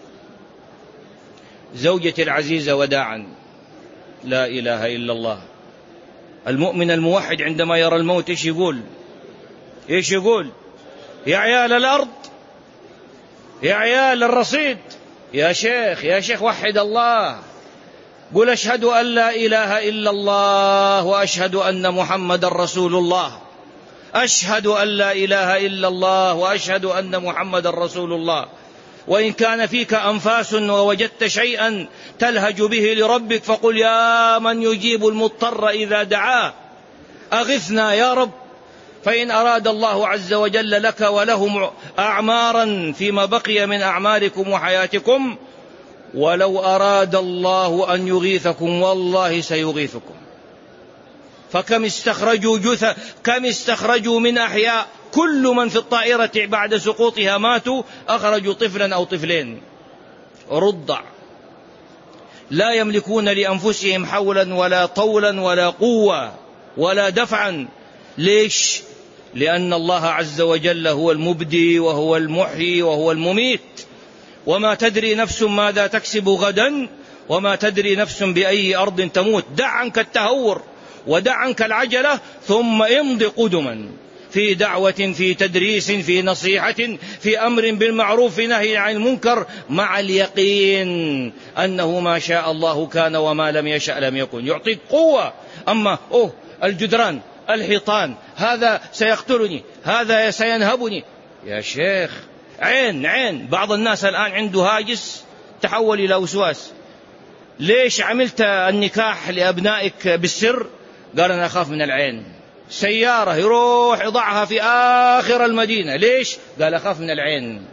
زوجتي العزيزة وداعا. لا إله إلا الله. المؤمن الموحد عندما يرى الموت إيش يقول؟ إيش يقول؟ يا عيال الأرض، يا عيال الرصيد، يا شيخ وحد الله، قل أشهد أن لا إله إلا الله وأشهد أن محمد رسول الله، أشهد أن لا إله إلا الله وأشهد أن محمد رسول الله. وإن كان فيك أنفاس ووجدت شيئا تلهج به لربك فقل يا من يجيب المضطر إذا دعاه أغثنا يا رب. فإن أراد الله عز وجل لك ولهم أعمارا فيما بقي من أعماركم وحياتكم، ولو أراد الله أن يغيثكم والله سيغيثكم. فكم استخرجوا جثة، كم استخرجوا من أحياء، كل من في الطائرة بعد سقوطها ماتوا، أخرجوا طفلا أو طفلين رضع، لا يملكون لأنفسهم حولا ولا طولا ولا قوة ولا دفعا. ليش؟ لأن الله عز وجل هو المبدي وهو المحيي وهو المميت، وما تدري نفس ماذا تكسب غدا وما تدري نفس بأي أرض تموت. دع عنك التهور ودع عنك العجلة، ثم امض قدما في دعوة، في تدريس، في نصيحة، في أمر بالمعروف، في نهي عن المنكر، مع اليقين أنه ما شاء الله كان وما لم يشأ لم يكن. يعطيك قوة. أما الجدران، الحيطان، هذا سيقتلني، هذا سينهبني. يا شيخ عين. بعض الناس الآن عنده هاجس تحول إلى وسواس. ليش عملت النكاح لأبنائك بالسر؟ قال أنا أخاف من العين. سيارة يروح يضعها في آخر المدينة. ليش؟ قال أخاف من العين.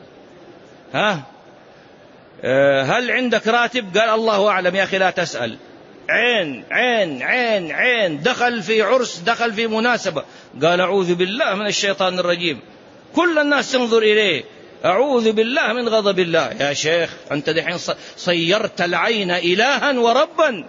هل عندك راتب؟ قال الله أعلم يا أخي لا تسأل. عين عين عين عين. دخل في عرس، دخل في مناسبة، قال أعوذ بالله من الشيطان الرجيم. كل الناس تنظر إليه، أعوذ بالله من غضب الله. يا شيخ أنت دحين صيرت العين إلها وربا.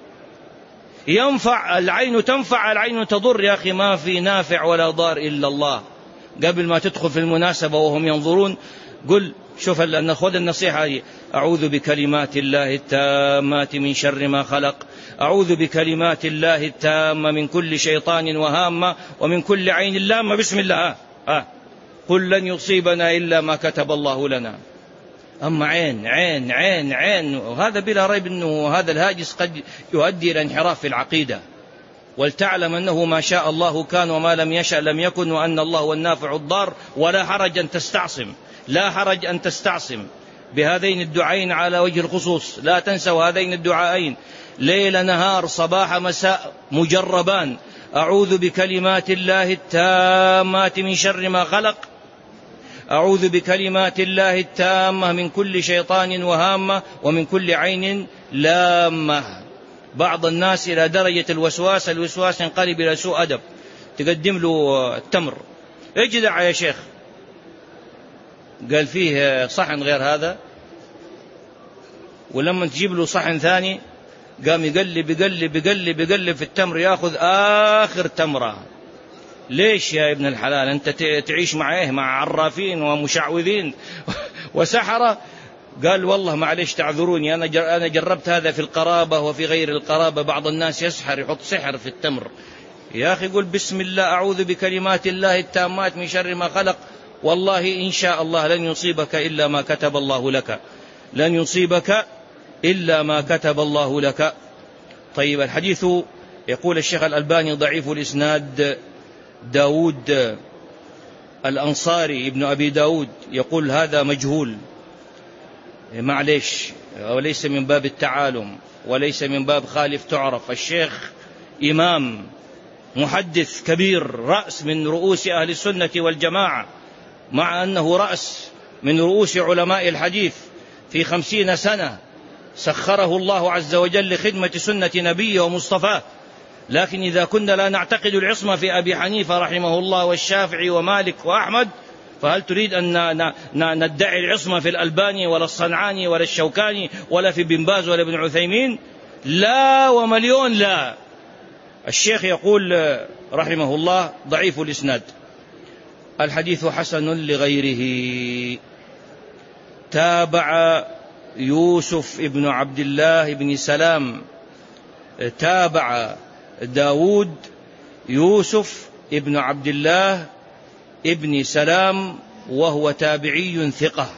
ينفع العين، تنفع العين، تضر. يا أخي ما في نافع ولا ضار إلا الله. قبل ما تدخل في المناسبة وهم ينظرون قل شوف خذ النصيحة هذه: أعوذ بكلمات الله التامات من شر ما خلق، أعوذ بكلمات الله التامة من كل شيطان وهامة ومن كل عين لامة. بسم الله. قل لن يصيبنا إلا ما كتب الله لنا. أما عين عين عين عين، وهذا بلا ريب أنه هذا الهاجس قد يؤدي إلى انحراف في العقيدة. ولتعلم أنه ما شاء الله كان وما لم يشأ لم يكن، وأن الله هو النافع الضار. ولا حرج أن تستعصم، لا حرج أن تستعصم بهذين الدعائين على وجه الخصوص. لا تنسوا هذين الدعائين ليل نهار صباح مساء مجربان: أعوذ بكلمات الله التامات من شر ما خلق، أعوذ بكلمات الله التامة من كل شيطان وهامة ومن كل عين لامة. بعض الناس إلى درجة الوسواس ينقلب إلى سوء أدب. تقدم له التمر: اجدع يا شيخ. قال فيه صحن غير هذا. ولما تجيب له صحن ثاني قام يقلب في التمر، يأخذ آخر تمرة. ليش يا ابن الحلال أنت تعيش مع عرافين ومشعوذين وسحرة؟ قال والله معلش تعذروني، أنا جربت هذا في القرابة وفي غير القرابة. بعض الناس يسحر، يحط سحر في التمر. يا أخي قل بسم الله، أعوذ بكلمات الله التامات من شر ما خلق. والله إن شاء الله لن يصيبك إلا ما كتب الله لك، لن يصيبك إلا ما كتب الله لك. طيب الحديث يقول الشيخ الألباني ضعيف الإسناد. داود الأنصاري ابن أبي داود يقول هذا مجهول. معليش، وليس من باب التعالم وليس من باب خالف تعرف. الشيخ إمام محدث كبير، رأس من رؤوس أهل السنة والجماعة، مع أنه رأس من رؤوس علماء الحديث في 50 سنة سخره الله عز وجل لخدمة سنة نبيه ومصطفاه. لكن إذا كنا لا نعتقد العصمة في أبي حنيفة رحمه الله والشافعي ومالك وأحمد، فهل تريد أن ندعي العصمة في الألباني ولا الصنعاني ولا الشوكاني ولا في بن باز ولا ابن عثيمين؟ لا ومليون لا. الشيخ يقول رحمه الله ضعيف الإسناد. الحديث حسن لغيره. تابع يوسف ابن عبد الله بن سلام، تابع داود يوسف ابن عبد الله ابن سلام وهو تابعي ثقة،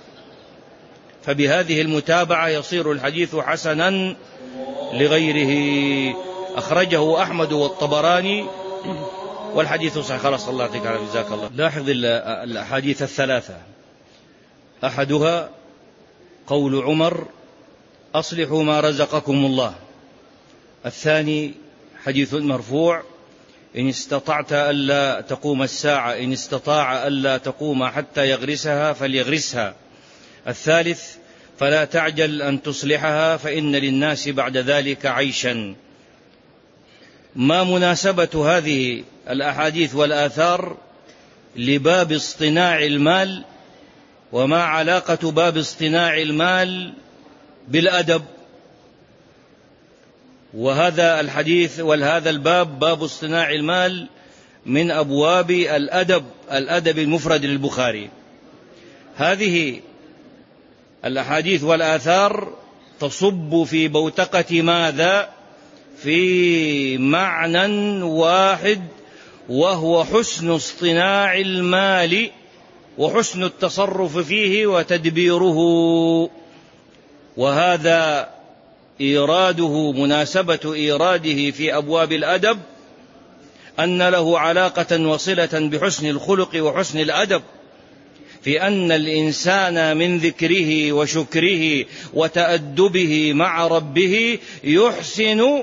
فبهذه المتابعة يصير الحديث حسنا لغيره. أخرجه أحمد والطبراني والحديث صحيح. خلاص الله يعطيك العافية، جزاك الله. لاحظ الأحاديث الثلاثة: أحدها قول عمر: أصلحوا ما رزقكم الله. الثاني حديث مرفوع: إن استطعت ألا تقوم الساعة، إن استطاع ألا تقوم حتى يغرسها فليغرسها. الثالث: فلا تعجل أن تصلحها فإن للناس بعد ذلك عيشا. ما مناسبة هذه الأحاديث والآثار لباب اصطناع المال؟ وما علاقة باب اصطناع المال بالأدب؟ وهذا الحديث وهذا الباب باب اصطناع المال من أبواب الأدب المفرد للبخاري. هذه الأحاديث والآثار تصب في بوتقة ماذا؟ في معنى واحد، وهو حسن اصطناع المال وحسن التصرف فيه وتدبيره. وهذا إيراده، مناسبة إيراده في أبواب الأدب أن له علاقة وصلة بحسن الخلق وحسن الأدب، في أن الإنسان من ذكره وشكره وتأدبه مع ربه يحسن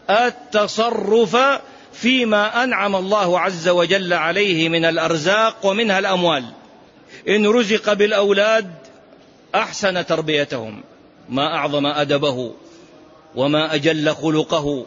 التصرف فيما أنعم الله عز وجل عليه من الأرزاق ومنها الأموال. إن رزق بالأولاد أحسن تربيتهم، ما أعظم أدبه وما أجل خلقه،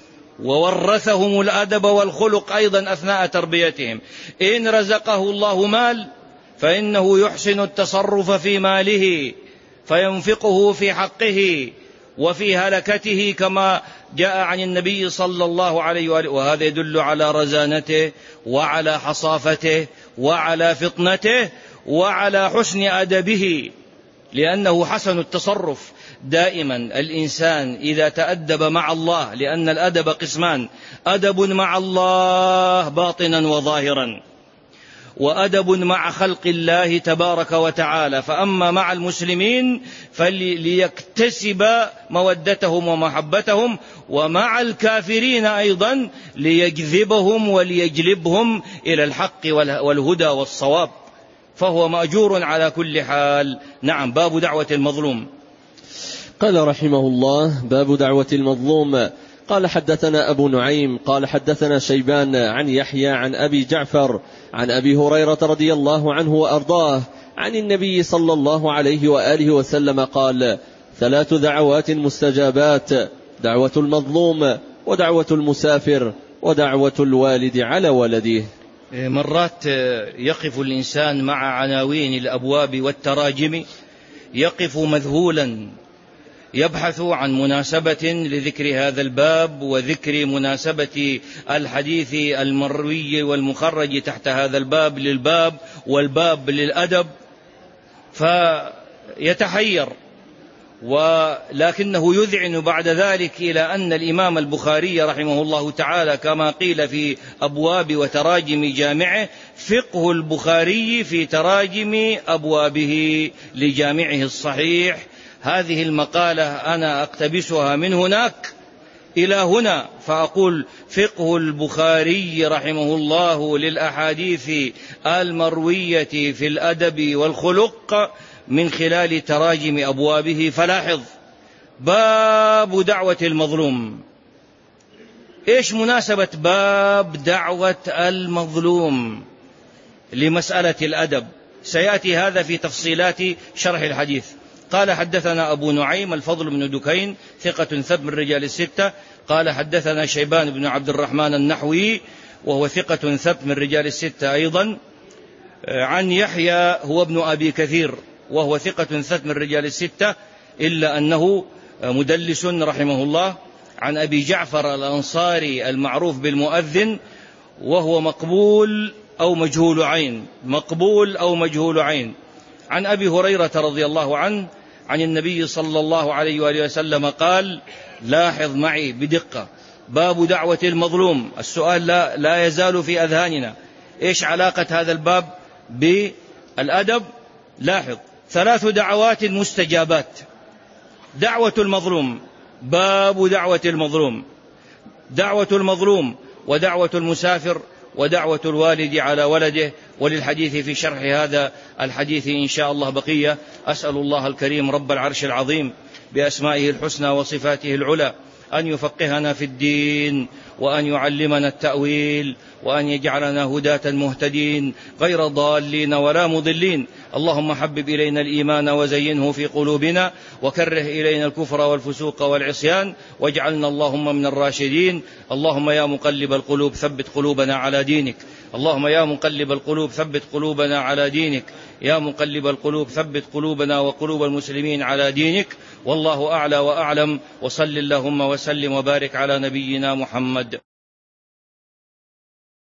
وورثهم الأدب والخلق أيضا أثناء تربيتهم. إن رزقه الله مال فإنه يحسن التصرف في ماله فينفقه في حقه وفي هلكته، كما جاء عن النبي صلى الله عليه وآله. وهذا يدل على رزانته وعلى حصافته وعلى فطنته وعلى حسن أدبه، لأنه حسن التصرف. دائما الإنسان إذا تأدب مع الله، لأن الأدب قسمان: أدب مع الله باطنا وظاهرا، وأدب مع خلق الله تبارك وتعالى. فأما مع المسلمين فليكتسب مودتهم ومحبتهم، ومع الكافرين أيضا ليجذبهم وليجلبهم إلى الحق والهدى والصواب، فهو مأجور على كل حال. نعم. باب دعوة المظلوم. قال رحمه الله: باب دعوة المظلوم. قال حدثنا أبو نعيم قال حدثنا شيبان عن يحيى عن أبي جعفر عن أبي هريرة رضي الله عنه وأرضاه عن النبي صلى الله عليه وآله وسلم قال: 3 دعوات مستجابات: دعوة المظلوم، ودعوة المسافر، ودعوة الوالد على ولده. مرات يقف الإنسان مع عناوين الأبواب والتراجم، يقف مذهولا، يبحث عن مناسبة لذكر هذا الباب وذكر مناسبة الحديث المروي والمخرج تحت هذا الباب للباب، والباب للأدب، فيتحير. ولكنه يذعن بعد ذلك إلى أن الإمام البخاري رحمه الله تعالى، كما قيل في أبواب وتراجم جامعه: فقه البخاري في تراجم أبوابه لجامعه الصحيح. هذه المقالة أنا أقتبسها من هناك إلى هنا، فأقول: فقه البخاري رحمه الله للأحاديث المروية في الأدب والخلق من خلال تراجم أبوابه. فلاحظ: باب دعوة المظلوم. إيش مناسبة باب دعوة المظلوم لمسألة الأدب؟ سيأتي هذا في تفصيلات شرح الحديث. قال حدثنا أبو نعيم الفضل بن دكين ثقة ثبت من رجال 6. قال حدثنا شيبان بن عبد الرحمن النحوي وهو ثقة ثبت من رجال 6 أيضا، عن يحيى هو ابن أبي كثير وهو ثقة ثبت من رجال 6 إلا أنه مدلس رحمه الله، عن أبي جعفر الأنصاري المعروف بالمؤذن وهو مقبول أو مجهول عين، مقبول أو مجهول عين، عن أبي هريرة رضي الله عنه عن النبي صلى الله عليه وآله وسلم قال: لاحظ معي بدقة: باب دعوة المظلوم. السؤال لا يزال في أذهاننا: إيش علاقة هذا الباب بالأدب؟ لاحظ: 3 دعوات مستجابات. دعوة المظلوم، باب دعوة المظلوم، دعوة المظلوم، ودعوة المسافر، ودعوة الوالد على ولده. وللحديث في شرح هذا الحديث إن شاء الله بقية. أسأل الله الكريم رب العرش العظيم بأسمائه الحسنى وصفاته العلى أن يفقهنا في الدين، وأن يعلمنا التأويل، وأن يجعلنا هداة مهتدين غير ضالين ولا مضلين. اللهم حبب إلينا الإيمان وزينه في قلوبنا، وكره إلينا الكفر والفسوق والعصيان، واجعلنا اللهم من الراشدين. اللهم يا مقلب القلوب ثبت قلوبنا على دينك. اللهم يا مقلب القلوب ثبت قلوبنا على دينك. يا مقلب القلوب ثبت قلوبنا وقلوب المسلمين على دينك. والله أعلى وأعلم. وصل اللهم وسلم وبارك على نبينا محمد.